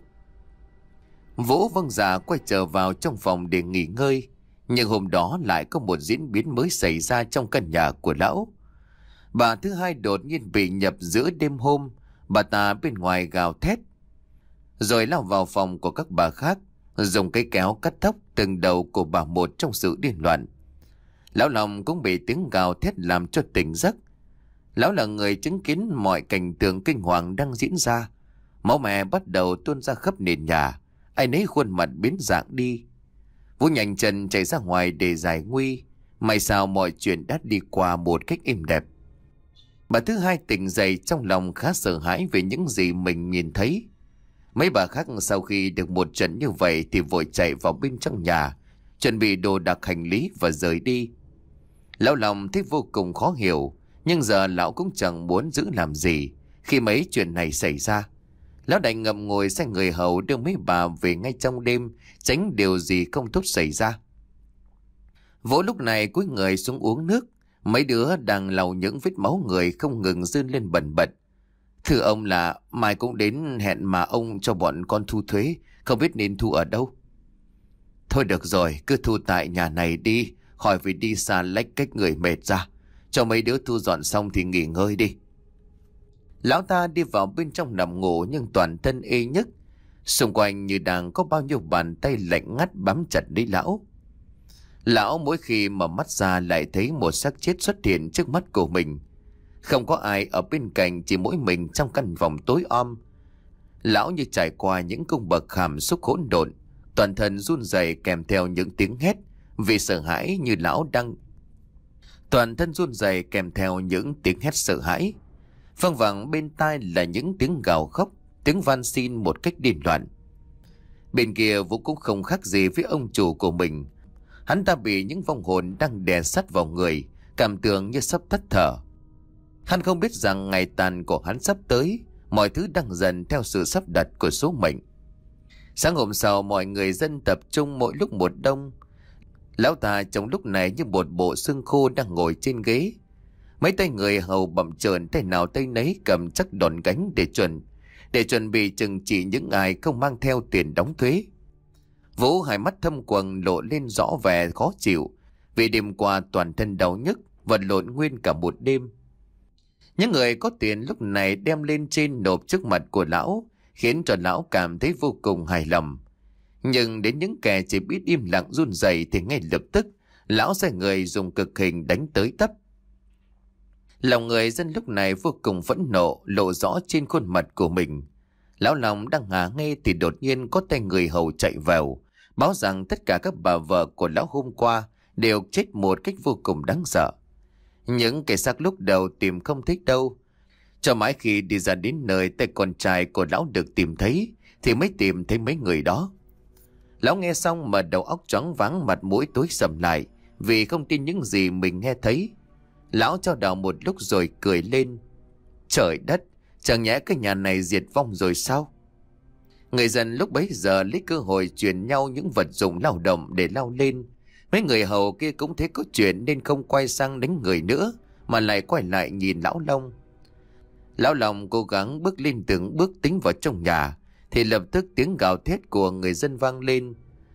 Vũ vâng dạ quay trở vào trong phòng để nghỉ ngơi. Nhưng hôm đó lại có một diễn biến mới xảy ra trong căn nhà của lão. Bà thứ hai đột nhiên bị nhập giữa đêm hôm. Bà ta bên ngoài gào thét, rồi lao vào phòng của các bà khác, dùng cây kéo cắt tóc từng đầu của bà một trong sự điên loạn. Lão Long cũng bị tiếng gào thét làm cho tỉnh giấc. Lão là người chứng kiến mọi cảnh tượng kinh hoàng đang diễn ra. Máu me bắt đầu tuôn ra khắp nền nhà, ai nấy khuôn mặt biến dạng đi. Vũ nhanh chân chạy ra ngoài để giải nguy. May sao mọi chuyện đã đi qua một cách êm đẹp. Bà thứ hai tỉnh dậy trong lòng khá sợ hãi về những gì mình nhìn thấy. Mấy bà khác sau khi được một trận như vậy thì vội chạy vào bên trong nhà, chuẩn bị đồ đạc hành lý và rời đi. Lão Long thấy vô cùng khó hiểu, nhưng giờ lão cũng chẳng muốn giữ làm gì khi mấy chuyện này xảy ra. Lão đành ngậm ngùi sai người hầu đưa mấy bà về ngay trong đêm, tránh điều gì không tốt xảy ra. Vũ lúc này cúi người xuống uống nước. Mấy đứa đang lau những vết máu người không ngừng rơn lên bần bật. Thưa ông là mai cũng đến hẹn mà ông cho bọn con thu thuế, không biết nên thu ở đâu. Thôi được rồi, cứ thu tại nhà này đi, khỏi phải đi xa lách cách người mệt ra. Cho mấy đứa thu dọn xong thì nghỉ ngơi đi. Lão ta đi vào bên trong nằm ngủ nhưng toàn thân ê nhức. Xung quanh như đang có bao nhiêu bàn tay lạnh ngắt bám chặt lấy lão. Lão mỗi khi mở mắt ra lại thấy một xác chết xuất hiện trước mắt của mình. Không có ai ở bên cạnh, chỉ mỗi mình trong căn phòng tối om. Lão như trải qua những cung bậc hàm xúc hỗn độn, toàn thân run rẩy kèm theo những tiếng hét vì sợ hãi, như lão đang Toàn thân run rẩy kèm theo những tiếng hét sợ hãi. Văng vẳng bên tai là những tiếng gào khóc, tiếng van xin một cách điên loạn. Bên kia Vũ cũng không khác gì với ông chủ của mình. Hắn ta bị những vong hồn đang đè sắt vào người, cảm tưởng như sắp tắt thở. Hắn không biết rằng ngày tàn của hắn sắp tới, mọi thứ đang dần theo sự sắp đặt của số mệnh. Sáng hôm sau, mọi người dân tập trung mỗi lúc một đông. Lão ta trong lúc này như một bộ xương khô đang ngồi trên ghế. Mấy tay người hầu bậm trợn, tay nào tay nấy cầm chắc đòn gánh để chuẩn để chuẩn bị trừng trị những ai không mang theo tiền đóng thuế. Vũ hai mắt thâm quầng lộ lên rõ vẻ khó chịu, vì đêm qua toàn thân đau nhức, vật lộn nguyên cả một đêm. Những người có tiền lúc này đem lên trên nộp trước mặt của lão, khiến cho lão cảm thấy vô cùng hài lòng. Nhưng đến những kẻ chỉ biết im lặng run rẩy thì ngay lập tức lão sai người dùng cực hình đánh tới tấp. Lòng người dân lúc này vô cùng phẫn nộ lộ rõ trên khuôn mặt của mình. Lão lòng đang ngả nghe thì đột nhiên có tay người hầu chạy vào, báo rằng tất cả các bà vợ của lão hôm qua đều chết một cách vô cùng đáng sợ. Những kẻ xác lúc đầu tìm không thấy đâu, cho mãi khi đi ra đến nơi tay con trai của lão được tìm thấy thì mới tìm thấy mấy người đó. Lão nghe xong mà đầu óc choáng váng, mặt mũi tối sầm lại vì không tin những gì mình nghe thấy. Lão chao đảo một lúc rồi cười lên. Trời đất, chẳng nhẽ cái nhà này diệt vong rồi sao? Người dân lúc bấy giờ lấy cơ hội truyền nhau những vật dụng lao động để lao lên. Mấy người hầu kia cũng thấy có chuyện nên không quay sang đánh người nữa, mà lại quay lại nhìn lão Long. Lão Long cố gắng bước lên từng bước tính vào trong nhà, thì lập tức tiếng gào thét của người dân vang lên.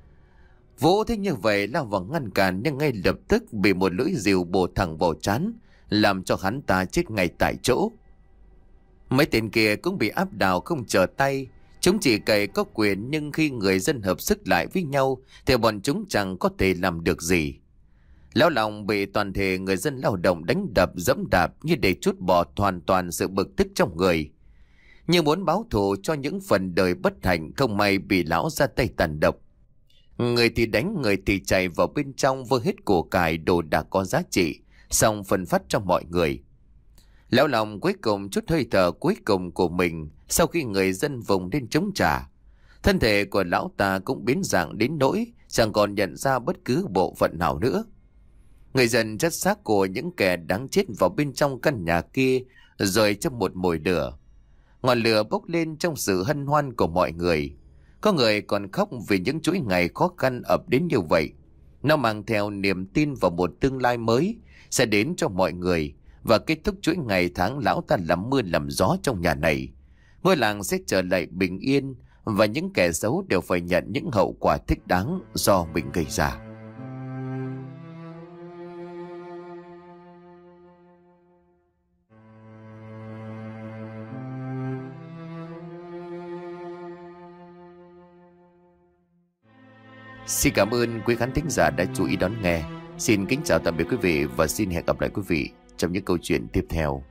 Vũ thấy như vậy lao vào ngăn cản, nhưng ngay lập tức bị một lưỡi rìu bổ thẳng vào trán, làm cho hắn ta chết ngay tại chỗ. Mấy tên kia cũng bị áp đảo không trở tay. Chúng chỉ cậy có quyền, nhưng khi người dân hợp sức lại với nhau thì bọn chúng chẳng có thể làm được gì. Lão Long bị toàn thể người dân lao động đánh đập dẫm đạp như để trút bỏ hoàn toàn sự bực tức trong người, như muốn báo thù cho những phần đời bất hạnh không may bị lão ra tay tàn độc. Người thì đánh, người thì chạy vào bên trong vơ hết của cải đồ đạc có giá trị, xong phân phát cho mọi người. Lão Long cuối cùng chút hơi thở cuối cùng của mình sau khi người dân vùng lên chống trả. Thân thể của lão ta cũng biến dạng đến nỗi chẳng còn nhận ra bất cứ bộ phận nào nữa. Người dân chất xác của những kẻ đáng chết vào bên trong căn nhà kia rồi trong một mồi lửa. Ngọn lửa bốc lên trong sự hân hoan của mọi người. Có người còn khóc vì những chuỗi ngày khó khăn ập đến như vậy. Nó mang theo niềm tin vào một tương lai mới sẽ đến cho mọi người, và kết thúc chuỗi ngày tháng lão ta làm mưa làm gió trong nhà này. Ngôi làng sẽ trở lại bình yên, và những kẻ xấu đều phải nhận những hậu quả thích đáng do mình gây ra. Xin cảm ơn quý khán thính giả đã chú ý đón nghe. Xin kính chào tạm biệt quý vị và xin hẹn gặp lại quý vị trong những câu chuyện tiếp theo.